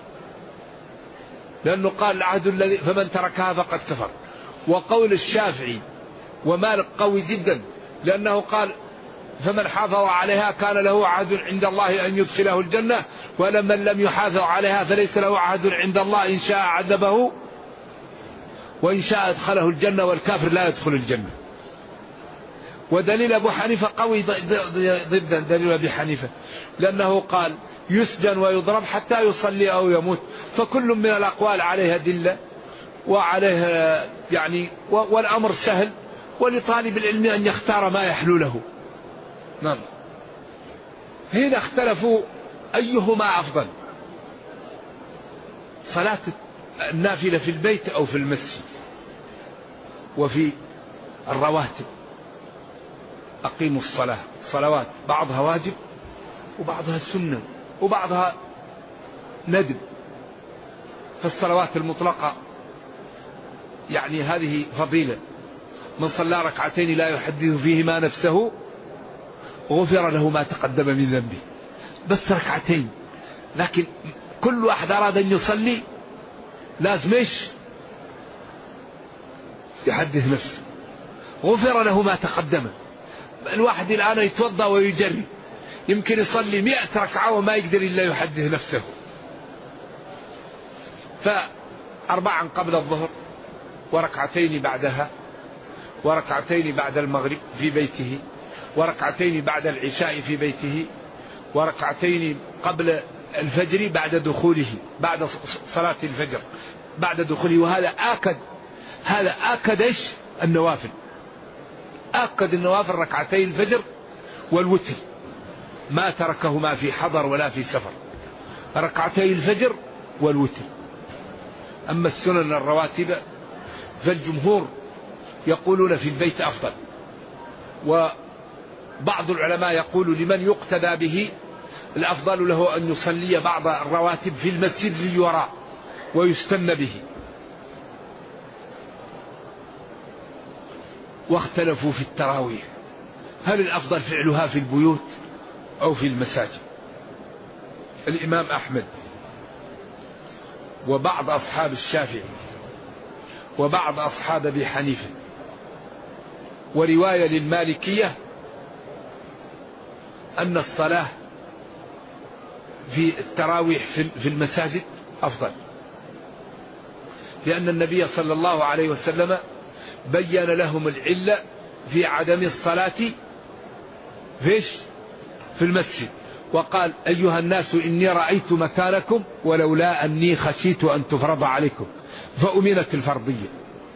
لأنه قال العهد الذي فمن تركها فقد كفر. وقول الشافعي ومالك قوي جدا، لأنه قال فمن حافظ عليها كان له عهد عند الله أن يدخله الجنة، ولمن لم يحافظ عليها فليس له عهد عند الله، إن شاء عذبه وإن شاء أدخله الجنة، والكافر لا يدخل الجنة. ودليل أبو حنيفة قوي ضد دليل أبي حنيفة، لأنه قال يسجن ويضرب حتى يصلي أو يموت. فكل من الأقوال عليها دلة وعليها يعني، والأمر سهل، ولطالب العلم أن يختار ما يحلو له. نعم. هنا اختلفوا أيهما أفضل، صلاة النافلة في البيت أو في المسجد. وفي الرواتب. أقيموا الصلاة، الصلوات بعضها واجب وبعضها سنة وبعضها ندب. فالصلوات المطلقة يعني هذه فضيلة، من صلى ركعتين لا يحدث فيهما نفسه غفر له ما تقدم من ذنبه. بس ركعتين، لكن كل أحد أراد أن يصلي لازم ايش؟ يحدث نفسه، غفر له ما تقدم. الواحد الآن يتوضأ ويجري، يمكن يصلي 100 ركعة وما يقدر إلا يحدث نفسه. فأربعا قبل الظهر، وركعتين بعدها، وركعتين بعد المغرب في بيته، وركعتين بعد العشاء في بيته، وركعتين قبل الفجر بعد دخوله، بعد صلاة الفجر بعد دخوله. وهذا آكد، هذا آكد ايش؟ النوافل. آكد النوافل ركعتي الفجر والوتر، ما تركهما في حضر ولا في سفر، ركعتي الفجر والوتر. أما السنن الرواتب فالجمهور يقولون في البيت أفضل، وبعض العلماء يقول لمن يقتدى به الأفضل له أن يصلي بعض الرواتب في المسجد ليرى ويستن به. واختلفوا في التراويح، هل الأفضل فعلها في البيوت أو في المساجد؟ الإمام أحمد وبعض أصحاب الشافعي وبعض أصحاب أبي حنيفة ورواية للمالكية أن الصلاة في التراويح في المساجد أفضل، لأن النبي صلى الله عليه وسلم بين لهم العلة في عدم الصلاة في المسجد، وقال أيها الناس إني رأيت مكانكم ولولا أني خشيت أن تفرض عليكم فأمنت الفرضية.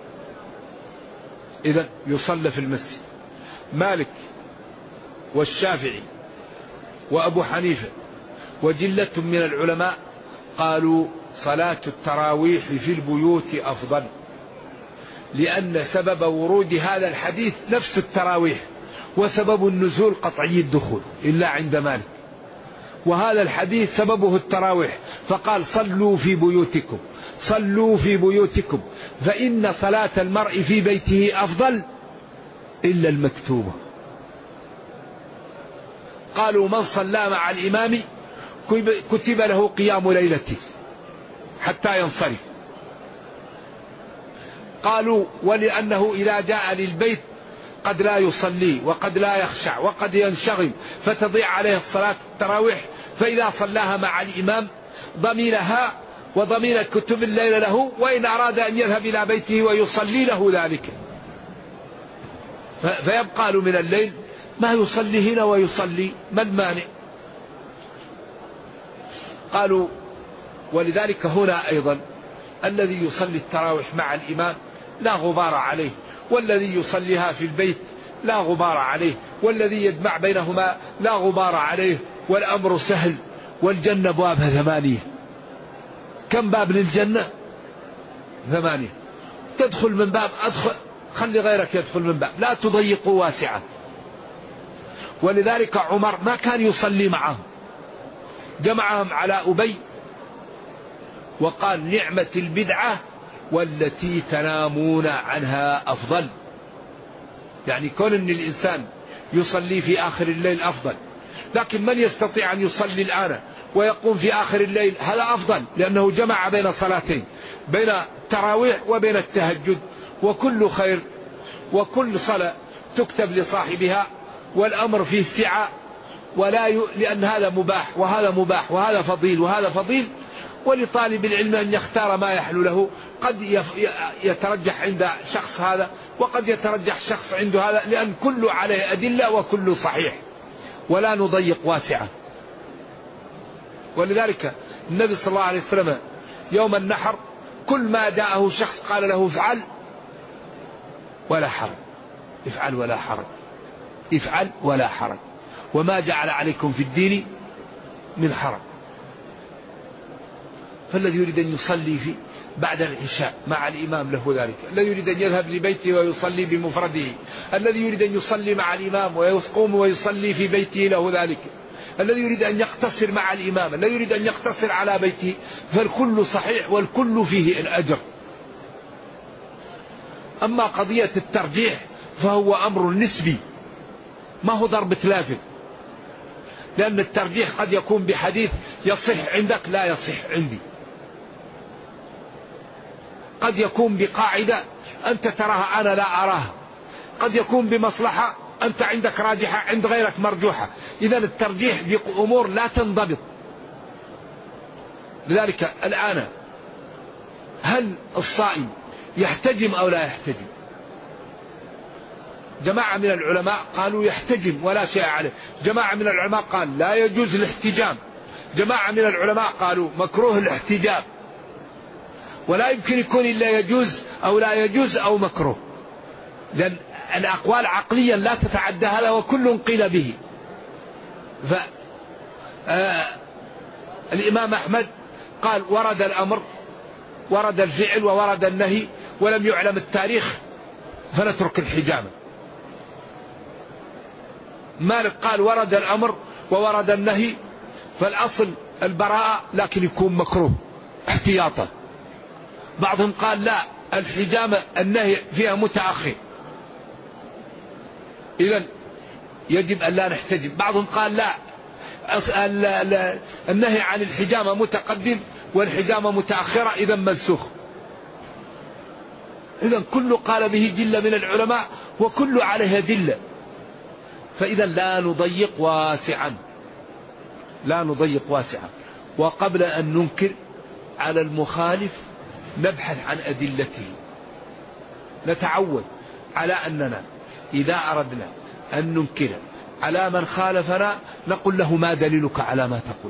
إذن يصلى في المسجد. مالك والشافعي وأبو حنيفة وجلة من العلماء قالوا صلاة التراويح في البيوت أفضل، لأن سبب ورود هذا الحديث نفس التراويح، وسبب النزول قطعي الدخول إلا عند مالك، وهذا الحديث سببه التراويح، فقال صلوا في بيوتكم، صلوا في بيوتكم، فإن صلاة المرء في بيته أفضل إلا المكتوبة. قالوا من صلى مع الإمام كتب له قيام ليلته حتى ينصرف. قالوا ولأنه إذا جاء للبيت قد لا يصلي وقد لا يخشع وقد ينشغل فتضيع عليه الصلاة التراويح، فإذا صلاها مع الإمام ضمينها وضمين كتب الليل له، وإن أراد أن يذهب إلى بيته ويصلي له ذلك، فيبقى له من الليل ما يصلي هنا ويصلي، ما المانع؟ قالوا ولذلك هنا أيضا الذي يصلي التراويح مع الإمام لا غبار عليه، والذي يصليها في البيت لا غبار عليه، والذي يجمع بينهما لا غبار عليه، والأمر سهل. والجنة أبوابها 8. كم باب للجنة؟ 8. تدخل من باب، أدخل، خلي غيرك يدخل من باب، لا تضيقوا واسعة. ولذلك عمر ما كان يصلي معهم، جمعهم على أبي وقال نعمة البدعة والتي تنامون عنها أفضل. يعني كون أن الإنسان يصلي في آخر الليل أفضل، لكن من يستطيع أن يصلي الآن ويقوم في آخر الليل؟ هذا أفضل، لأنه جمع بين صلاتين، بين التراويح وبين التهجد، وكل خير وكل صلاة تكتب لصاحبها، والأمر فيه سعة، لأن هذا مباح وهذا مباح وهذا فضيل وهذا فضيل. ولطالب العلم أن يختار ما يحلو له، قد يترجح عند شخص هذا وقد يترجح شخص عنده هذا، لأن كل عليه أدلة وكل صحيح، ولا نضيق واسعة. ولذلك النبي صلى الله عليه وسلم يوم النحر كل ما جاءه شخص قال له افعل ولا حرج، افعل ولا حرج، افعل ولا حرج، وما جعل عليكم في الدين من حرج. فالذي يريد أن يصلي في بعد العشاء مع الإمام له ذلك، الذي يريد أن يذهب لبيته ويصلي بمفرده، الذي يريد أن يصلي مع الإمام ويقوم ويصلي في بيته له ذلك، الذي يريد أن يقتصر مع الإمام، الذي يريد أن يقتصر على بيته، فالكل صحيح والكل فيه الأجر. أما قضية الترجيح فهو أمر نسبي، ما هو ضربة لازم، لأن الترجيح قد يكون بحديث يصح عندك لا يصح عندي، قد يكون بقاعدة أنت تراها أنا لا أراها، قد يكون بمصلحة أنت عندك راجحة عند غيرك مرجوحة. إذن الترجيح بأمور لا تنضبط. لذلك الآن هل الصائم يحتجم أو لا يحتجم؟ جماعة من العلماء قالوا يحتجم ولا شيء عليه، جماعة من العلماء قال لا يجوز الاحتجام، جماعة من العلماء قالوا مكروه الاحتجام، ولا يمكن يكون إلا يجوز أو لا يجوز أو مكروه، لأن الأقوال عقليا لا تتعدى هذا وكل قيل به. الإمام أحمد قال ورد الأمر، ورد الفعل وورد النهي ولم يعلم التاريخ فنترك الحجامة. مالك قال ورد الأمر وورد النهي فالأصل البراءة لكن يكون مكروه احتياطا. بعضهم قال لا، الحجامة النهي فيها متأخر إذن يجب أن لا نحتجم. بعضهم قال لا، النهي عن الحجامة متقدم والحجامة متأخرة إذن منسوخ. إذن كل قال به جلة من العلماء وكل عليه دلة، فإذا لا نضيق واسعا، لا نضيق واسعا. وقبل أن ننكر على المخالف نبحث عن أدلته، نتعود على أننا إذا أردنا أن ننكر على من خالفنا نقول له ما دليلك على ما تقول؟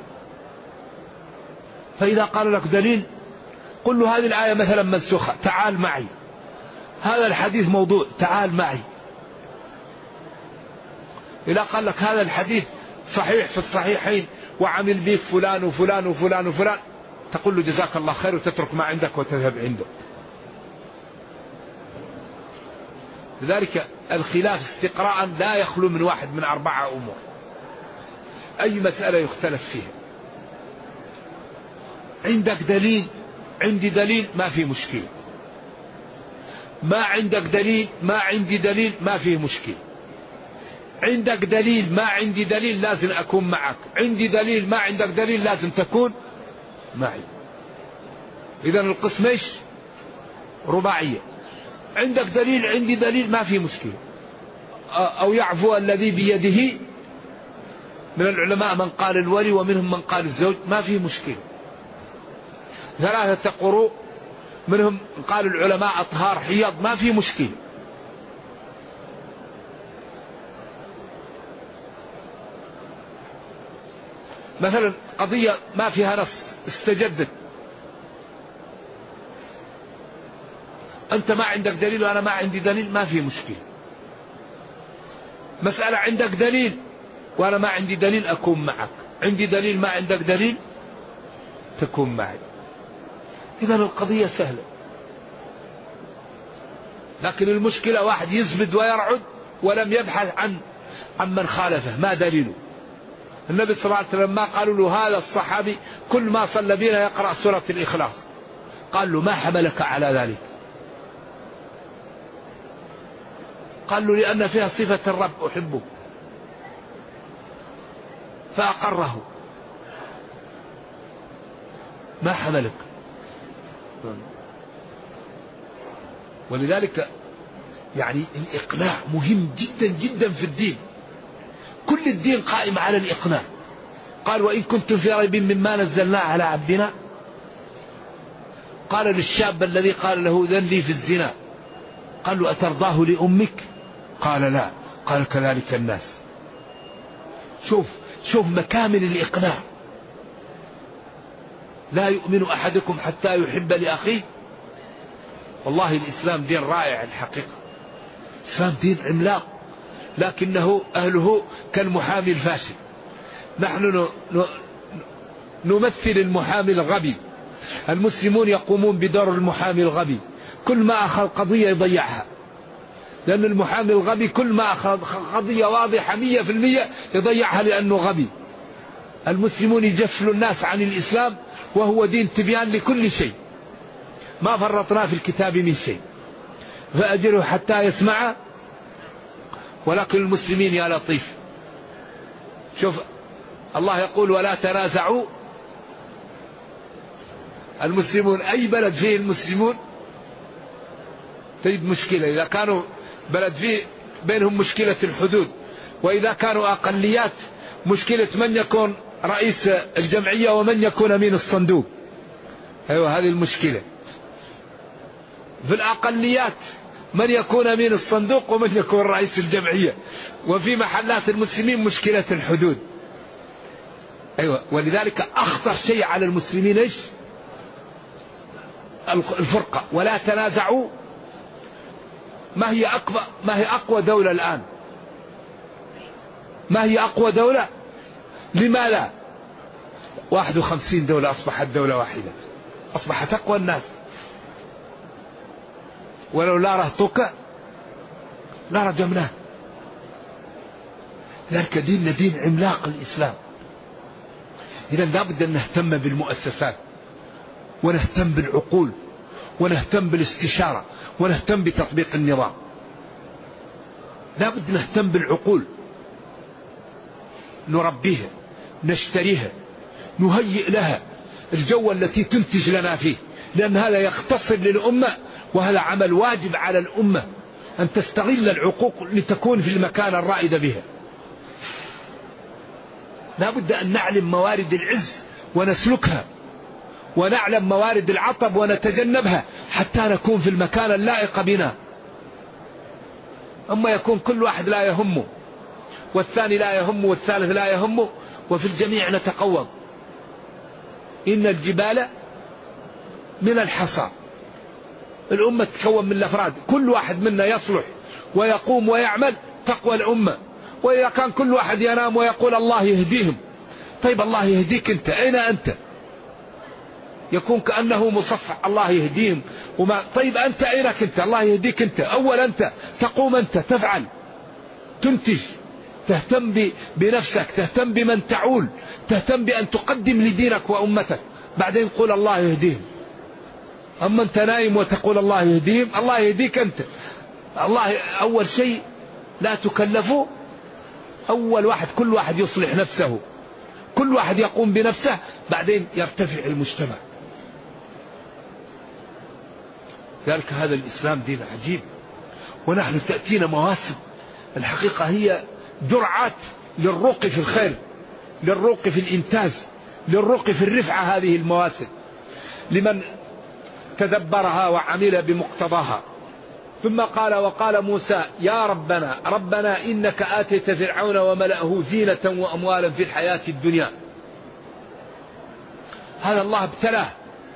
فإذا قال لك دليل قل له هذه الآية مثلا منسوخة تعال معي، هذا الحديث موضوع تعال معي. إذا قال لك هذا الحديث صحيح في الصحيحين وعمل به فلان وفلان وفلان وفلان تقول له جزاك الله خير وتترك ما عندك وتذهب عنده. لذلك الخلاف استقراء لا يخلو من واحد من 4 أمور. أي مسألة يختلف فيها عندك دليل عندي دليل ما في مشكلة، ما عندك دليل ما عندي دليل ما في مشكلة، عندك دليل ما عندي دليل لازم أكون معك، عندي دليل ما عندك دليل لازم تكون معي. إذن القسم إيش؟ رباعية، عندك دليل عندي دليل ما في مشكلة. أو يعفو الذي بيده، من العلماء من قال الولي ومنهم من قال الزوج ما في مشكلة. 3 قروء منهم قال العلماء أطهار حيض ما في مشكلة. مثلا قضية ما فيها نص استجدت، أنت ما عندك دليل وأنا ما عندي دليل ما في مشكلة. مسألة عندك دليل وأنا ما عندي دليل أكون معك، عندي دليل ما عندك دليل تكون معي. إذن القضية سهلة. لكن المشكلة واحد يزبد ويرعد ولم يبحث عن من خالفه ما دليله. النبي صلى الله عليه وسلم ما قالوا له هذا الصحابي كل ما صلى بنا يقرأ سورة الإخلاص، قال له ما حملك على ذلك؟ قال له لأن فيها صفة الرب أحبه، فأقره. ما حملك؟ ولذلك يعني الإقناع مهم جدا جدا في الدين، كل الدين قائم على الإقناع. قال وإن كنتم في ريب مما نزلنا على عبدنا، قال للشاب الذي قال له ذن لي في الزنا، قال له أترضاه لأمك؟ قال لا، قال كذلك الناس. شوف مكامن الإقناع. لا يؤمن أحدكم حتى يحب لأخيه. والله الإسلام دين رائع الحقيقة، الإسلام دين عملاق، لكنه أهله كالمحامي الفاسد. نحن نمثل المحامي الغبي المسلمون يقومون بدور المحامي الغبي، كل ما أخذ قضية يضيعها، لأن المحامي الغبي كل ما أخذ قضية واضحة 100% يضيعها لأنه غبي. المسلمون يجفلوا الناس عن الإسلام وهو دين تبيان لكل شيء، ما فرطنا في الكتاب من شيء، فأجره حتى يسمع. ولكن المسلمين يا لطيف، شوف الله يقول ولا تنازعوا. المسلمون أي بلد فيه المسلمون تجد مشكلة، إذا كانوا بلد فيه بينهم مشكلة الحدود، وإذا كانوا أقليات مشكلة من يكون رئيس الجمعية ومن يكون أمين الصندوق. أيوة هذه المشكلة. في الأقليات من يكون أمين الصندوق ومن يكون رئيس الجمعية. وفي محلات المسلمين مشكلة الحدود. أيوة، ولذلك أخطر شيء على المسلمين إيش؟ الفرقة. ولا تنازعوا. ما هي أقوى دولة الآن؟ ما هي أقوى دولة؟ لما لا 51 دولة أصبحت دولة واحدة، أصبحت أقوى الناس. ولو لا رهطك لا رجمناه. ذلك ديننا دين عملاق الإسلام. إذا لابد أن نهتم بالمؤسسات، ونهتم بالعقول، ونهتم بالاستشارة، ونهتم بتطبيق النظام. لابد نهتم بالعقول، نربيها، نشتريها، نهيئ لها الجو التي تنتج لنا فيه، لأن هذا يختصر للأمة، وهذا عمل واجب على الأمة أن تستغل العقوق لتكون في المكان الرائد بها. لا بد أن نعلم موارد العز ونسلكها، ونعلم موارد العطب ونتجنبها حتى نكون في المكان اللائق بنا. أما يكون كل واحد لا يهمه، والثاني لا يهمه، والثالث لا يهمه، وفي الجميع نتقوم. إن الجبال من الحصى. الأمة تتكون من الأفراد، كل واحد منا يصلح ويقوم ويعمل تقوى الأمة. وإذا كان كل واحد ينام ويقول الله يهديهم، طيب الله يهديك أنت، أين أنت؟ يكون كأنه مصفح، الله يهديهم وما. طيب أنت أينك أنت؟ الله يهديك أنت أول، أنت تقوم، أنت تفعل، تنتج، تهتم بنفسك، تهتم بمن تعول، تهتم بأن تقدم لدينك وأمتك، بعدين قول الله يهديهم. أما أنت نايم وتقول الله يهديهم، الله يهديك أنت. الله أول شيء لا تكلفوا، أول واحد كل واحد يصلح نفسه، كل واحد يقوم بنفسه، بعدين يرتفع المجتمع. ذلك هذا الإسلام دين عجيب. ونحن تأتينا مواسم، الحقيقة هي جرعات للرقي في الخير، للرقي في الإنتاج، للرقي في الرفعة. هذه المواسم لمن تدبرها وعمل بمقتضاها. ثم قال وقال موسى يا ربنا إنك آتيت فرعون وملأه زينة وأموالا في الحياة الدنيا. هذا الله ابتلاه،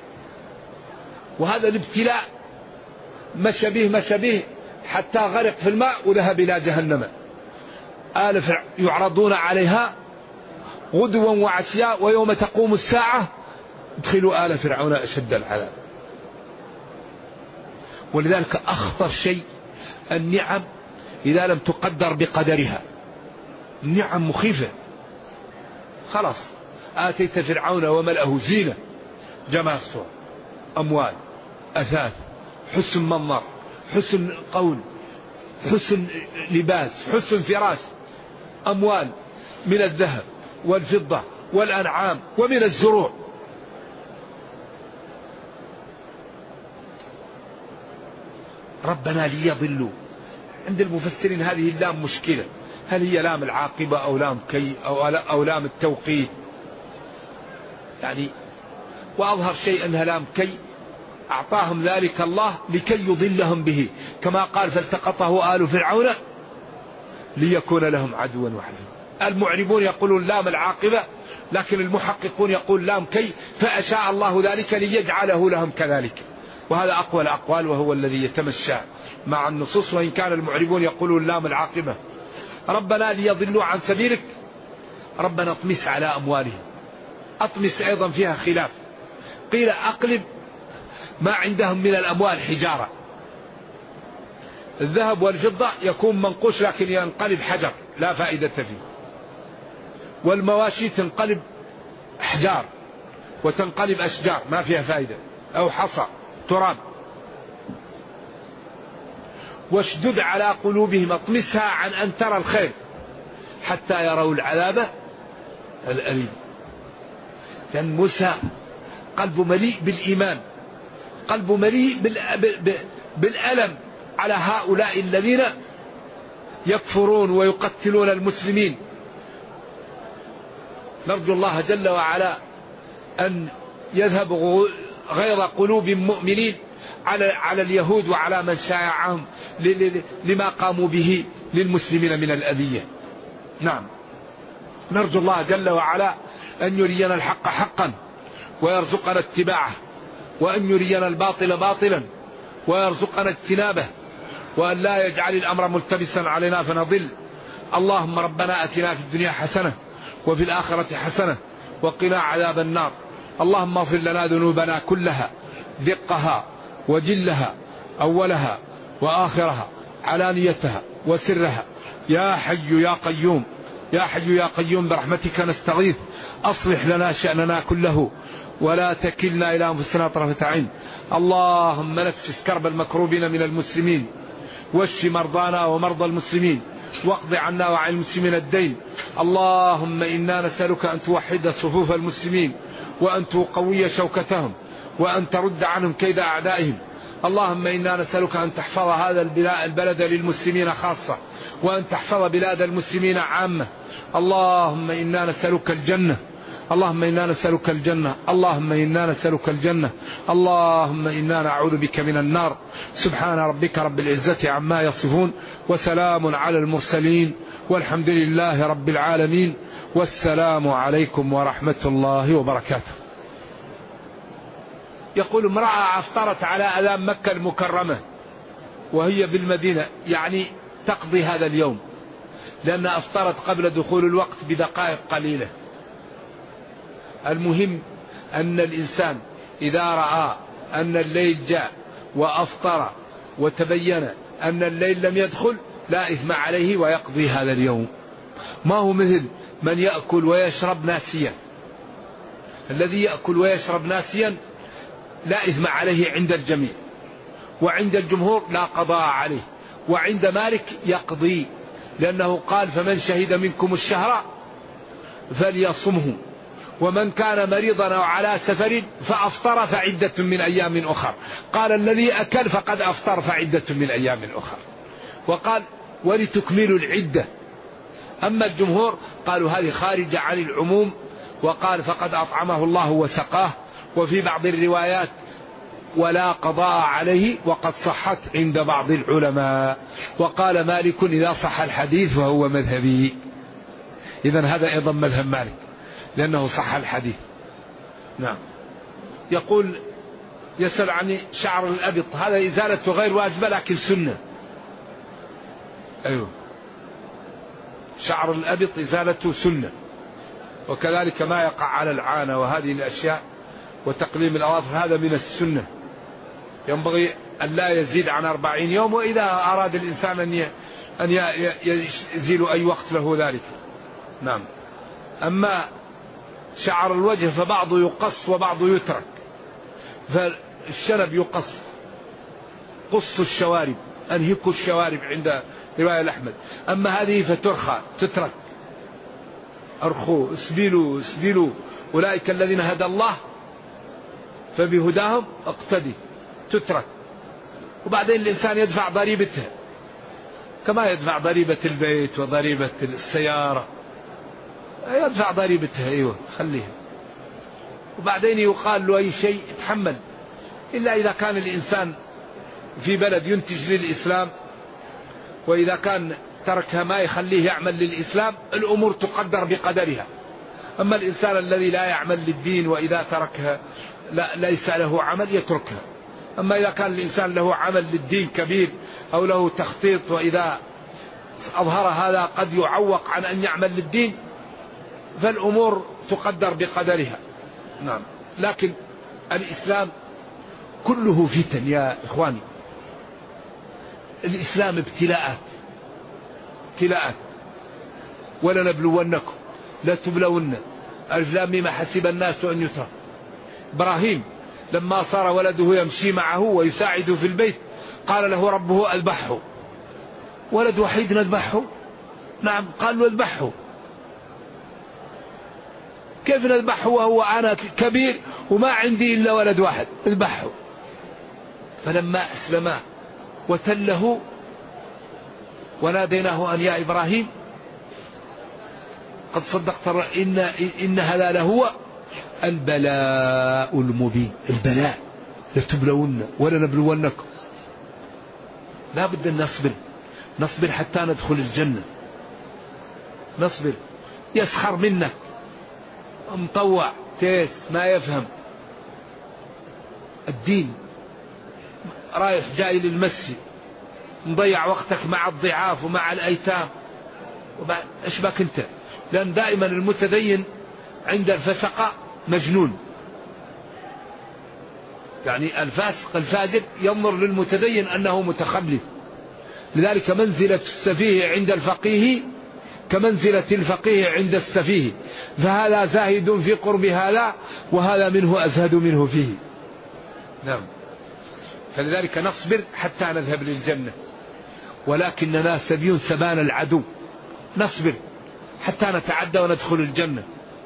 وهذا الابتلاء مشى به حتى غرق في الماء وذهب إلى جهنم. يعرضون عليها غدوا وعشياء ويوم تقوم الساعة ادخلوا آل فرعون أشد العذاب. ولذلك أخطر شيء النعم إذا لم تقدر بقدرها. النعم مخيفة. خلاص آتيت فرعون وملأه زينة، جمال صور، أموال، أثاث، حسن منظر، حسن قول، حسن لباس، حسن فراش، أموال من الذهب والفضة والأنعام ومن الزروع. ربنا ليضلوا. عند المفسرين هذه اللام مشكلة، هل هي لام العاقبة أو لام كي أو لام التوقيت؟ يعني وأظهر شيء أنها لام كي، أعطاهم ذلك الله لكي يضلهم به، كما قال فالتقطه آل فرعون ليكون لهم عدوا وحزنا. المعربون يقولون لام العاقبة، لكن المحققون يقول لام كي، فأشاء الله ذلك ليجعله لهم كذلك. وهذا أقوى الأقوال وهو الذي يتمشى مع النصوص، وإن كان المعربون يقولون لام العاقبة. ربنا ليضلوا عن سبيلك، ربنا اطمس على أموالهم. أطمس أيضا فيها خلاف، وقيل أقلب ما عندهم من الأموال حجارة. الذهب والفضة يكون منقوش لكن ينقلب حجر لا فائدة فيه، والمواشي تنقلب أحجار وتنقلب أشجار ما فيها فائدة، أو حصى تراب. واشدد على قلوبهم، اطمسها عن أن ترى الخير حتى يروا العذاب الأليم. تنمسها، قلب مليء بالإيمان، قلب مليء بالألم على هؤلاء الذين يكفرون ويقتلون المسلمين. نرجو الله جل وعلا أن يذهب غير قلوب مؤمنين على اليهود وعلى من شايعهم لما قاموا به للمسلمين من الأذية. نعم، نرجو الله جل وعلا أن يرينا الحق حقا ويرزقنا اتباعه، وأن يرينا الباطل باطلا ويرزقنا اجتنابه، وأن لا يجعل الأمر ملتبسا علينا فنضل. اللهم ربنا أتنا في الدنيا حسنة وفي الآخرة حسنة وقنا عذاب النار. اللهم اغفر لنا ذنوبنا كلها، دقها وجلها، أولها وآخرها، علانيتها وسرها، يا حي يا قيوم، يا حي يا قيوم برحمتك نستغيث. أصلح لنا شأننا كله ولا تكلنا إلى أنفسنا طرفة عين. اللهم نفس كرب المكروبين من المسلمين، واشف مرضانا ومرضى المسلمين، واقض عنا وعن المسلمين الدين. اللهم إنا نسألك أن توحد صفوف المسلمين، وأن تقوي شوكتهم، وأن ترد عنهم كيد أعدائهم. اللهم إنا نسألك أن تحفظ هذا البلد للمسلمين خاصة، وأن تحفظ بلاد المسلمين عامة. اللهم إنا نسألك الجنة، اللهم إنا نسألك الجنة، اللهم إنا نسألك الجنة، اللهم إنا نعوذ بك من النار. سبحان ربك رب العزة عما يصفون، وسلام على المرسلين، والحمد لله رب العالمين، والسلام عليكم ورحمة الله وبركاته. يقول امرأة أفطرت على أذان مكة المكرمة وهي بالمدينة، يعني تقضي هذا اليوم لأنها أفطرت قبل دخول الوقت بدقائق قليلة. المهم أن الإنسان إذا رأى أن الليل جاء وأفطر وتبين أن الليل لم يدخل لا إثم عليه ويقضي هذا اليوم. ما هو مثل من يأكل ويشرب ناسيا. الذي يأكل ويشرب ناسيا لا إثم عليه عند الجميع، وعند الجمهور لا قضاء عليه، وعند مالك يقضي، لأنه قال فمن شهد منكم الشهر فليصمه، ومن كان مريضا أو على سفر فأفطر فعدة من أيام أخر. قال الذي أكل فقد أفطر فعدة من أيام أخر، وقال ولتكملوا العدة. أما الجمهور قالوا هذه خارجة عن العموم، وقال فقد أطعمه الله وسقاه. وفي بعض الروايات ولا قضاء عليه، وقد صحت عند بعض العلماء. وقال مالك إذا صح الحديث فهو مذهبي. إذن هذا أيضا مذهب مالك لأنه صح الحديث. نعم. يقول يسأل عن شعر الأبط، هذا إزالته غير واجبة لكن سنة. أيوه، شعر الأبط إزالته سنة، وكذلك ما يقع على العانة وهذه الأشياء وتقليم الأظافر هذا من السنة، ينبغي أن لا يزيد عن 40 يوم، وإذا أراد الإنسان أن يزيل أي وقت له ذلك. نعم. أما شعر الوجه فبعضه يقص وبعضه يترك، فالشنب يقص، قصوا الشوارب، أنهكوا الشوارب عند رواية الأحمد. أما هذه فترخى تترك، أرخوا اسبلوا اسبلوا، أولئك الذين هدى الله فبهداهم اقتدي، تترك. وبعدين الإنسان يدفع ضريبتها كما يدفع ضريبة البيت وضريبة السيارة، يدفع ضريبتها. أيوة خليها. وبعدين يقال له أي شيء يتحمل، إلا إذا كان الإنسان في بلد ينتج للإسلام، وإذا كان تركها ما يخليه يعمل للإسلام الأمور تقدر بقدرها. أما الإنسان الذي لا يعمل للدين وإذا تركها ليس له عمل يتركها. أما إذا كان الإنسان له عمل للدين كبير أو له تخطيط وإذا أظهر هذا قد يعوق عن أن يعمل للدين، فالأمور تقدر بقدرها. نعم. لكن الإسلام كله فتن يا إخواني. الإسلام ابتلاءات ولنبلونكم لا تبلون. ألف لام ميم حسب الناس أن يترك. إبراهيم لما صار ولده يمشي معه ويساعده في البيت قال له ربه اذبحه. ولد وحيد نذبحه؟ نعم. قال له اذبحه. كيف نذبحه وهو أنا كبير وما عندي إلا ولد واحد؟ اذبحه. فلما أسلما وتله وناديناه أن يا إبراهيم قد صدقت إن هذا لهو البلاء المبين. البلاء لتبلون ولنبلونكم. لا بد أن نصبر حتى ندخل الجنة. نصبر. يسخر منك مطوع تيس ما يفهم الدين، رايح جاي للمسجد، مضيع وقتك مع الضعاف ومع الأيتام ايش بك انت؟ لأن دائما المتدين عند الفسقة مجنون. يعني الفاسق الفاجر ينظر للمتدين أنه متخلف. لذلك منزلة السفيه عند الفقيه كمنزلة الفقيه عند السفيه، فهذا زاهد في قرب هذا وهذا منه أزهد منه فيه. نعم. فلذلك نصبر حتى نذهب للجنة، ولكننا سبي سبان العدو. نصبر حتى نتعدى وندخل الجنة.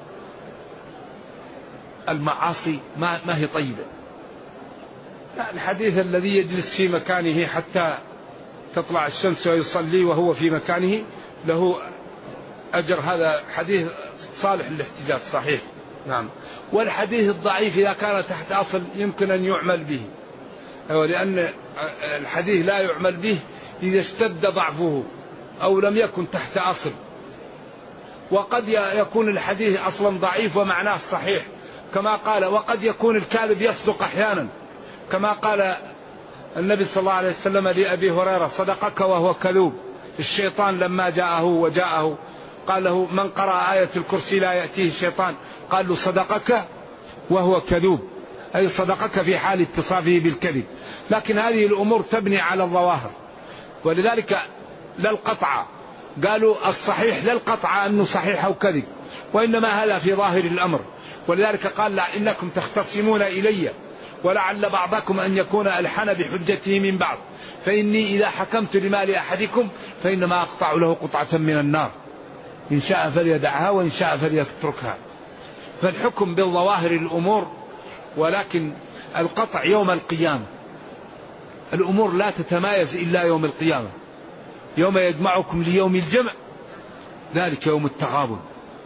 المعاصي ما هي طيبة. الحديث الذي يجلس في مكانه حتى تطلع الشمس ويصلي وهو في مكانه له أجر، هذا حديث صالح للاحتجاج صحيح. نعم. والحديث الضعيف إذا كان تحت أصل يمكن أن يعمل به، لأن الحديث لا يعمل به إذا اشتد ضعفه أو لم يكن تحت أصل. وقد يكون الحديث أصلا ضعيف ومعناه صحيح كما قال، وقد يكون الكاذب يصدق أحيانا كما قال النبي صلى الله عليه وسلم لأبي هريرة صدقك وهو كذوب. الشيطان لما جاءه قال له من قرأ آية الكرسي لا يأتيه الشيطان، قال له صدقك وهو كذوب، أي صدقك في حال اتصافه بالكذب. لكن هذه الأمور تبني على الظواهر، ولذلك لا القطع، قالوا الصحيح لا القطع أنه صحيح أو كذب، وإنما هذا في ظاهر الأمر. ولذلك قال لا إنكم تختصمون إلي ولعل بعضكم أن يكون ألحن بحجته من بعض، فإني إذا حكمت لمال أحدكم فإنما أقطع له قطعة من النار، إن شاء فليدعها وإن شاء فليتركها. فالحكم بالظواهر الأمور، ولكن القطع يوم القيامة. الأمور لا تتمايز إلا يوم القيامة، يوم يجمعكم ليوم الجمع، ذلك يوم التغابن.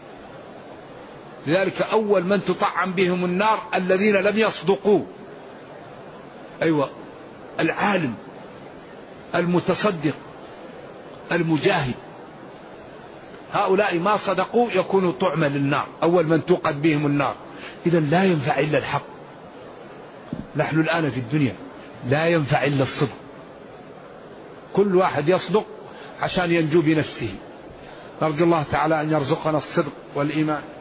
لذلك أول من تطعم بهم النار الذين لم يصدقوا. أيوة، العالم المتصدق المجاهد، هؤلاء ما صدقوا يكونوا طعما للنار، أول من توقد بهم النار. إذن لا ينفع إلا الحق. نحن الآن في الدنيا لا ينفع إلا الصدق. كل واحد يصدق عشان ينجو بنفسه. نرجو الله تعالى أن يرزقنا الصدق والإيمان.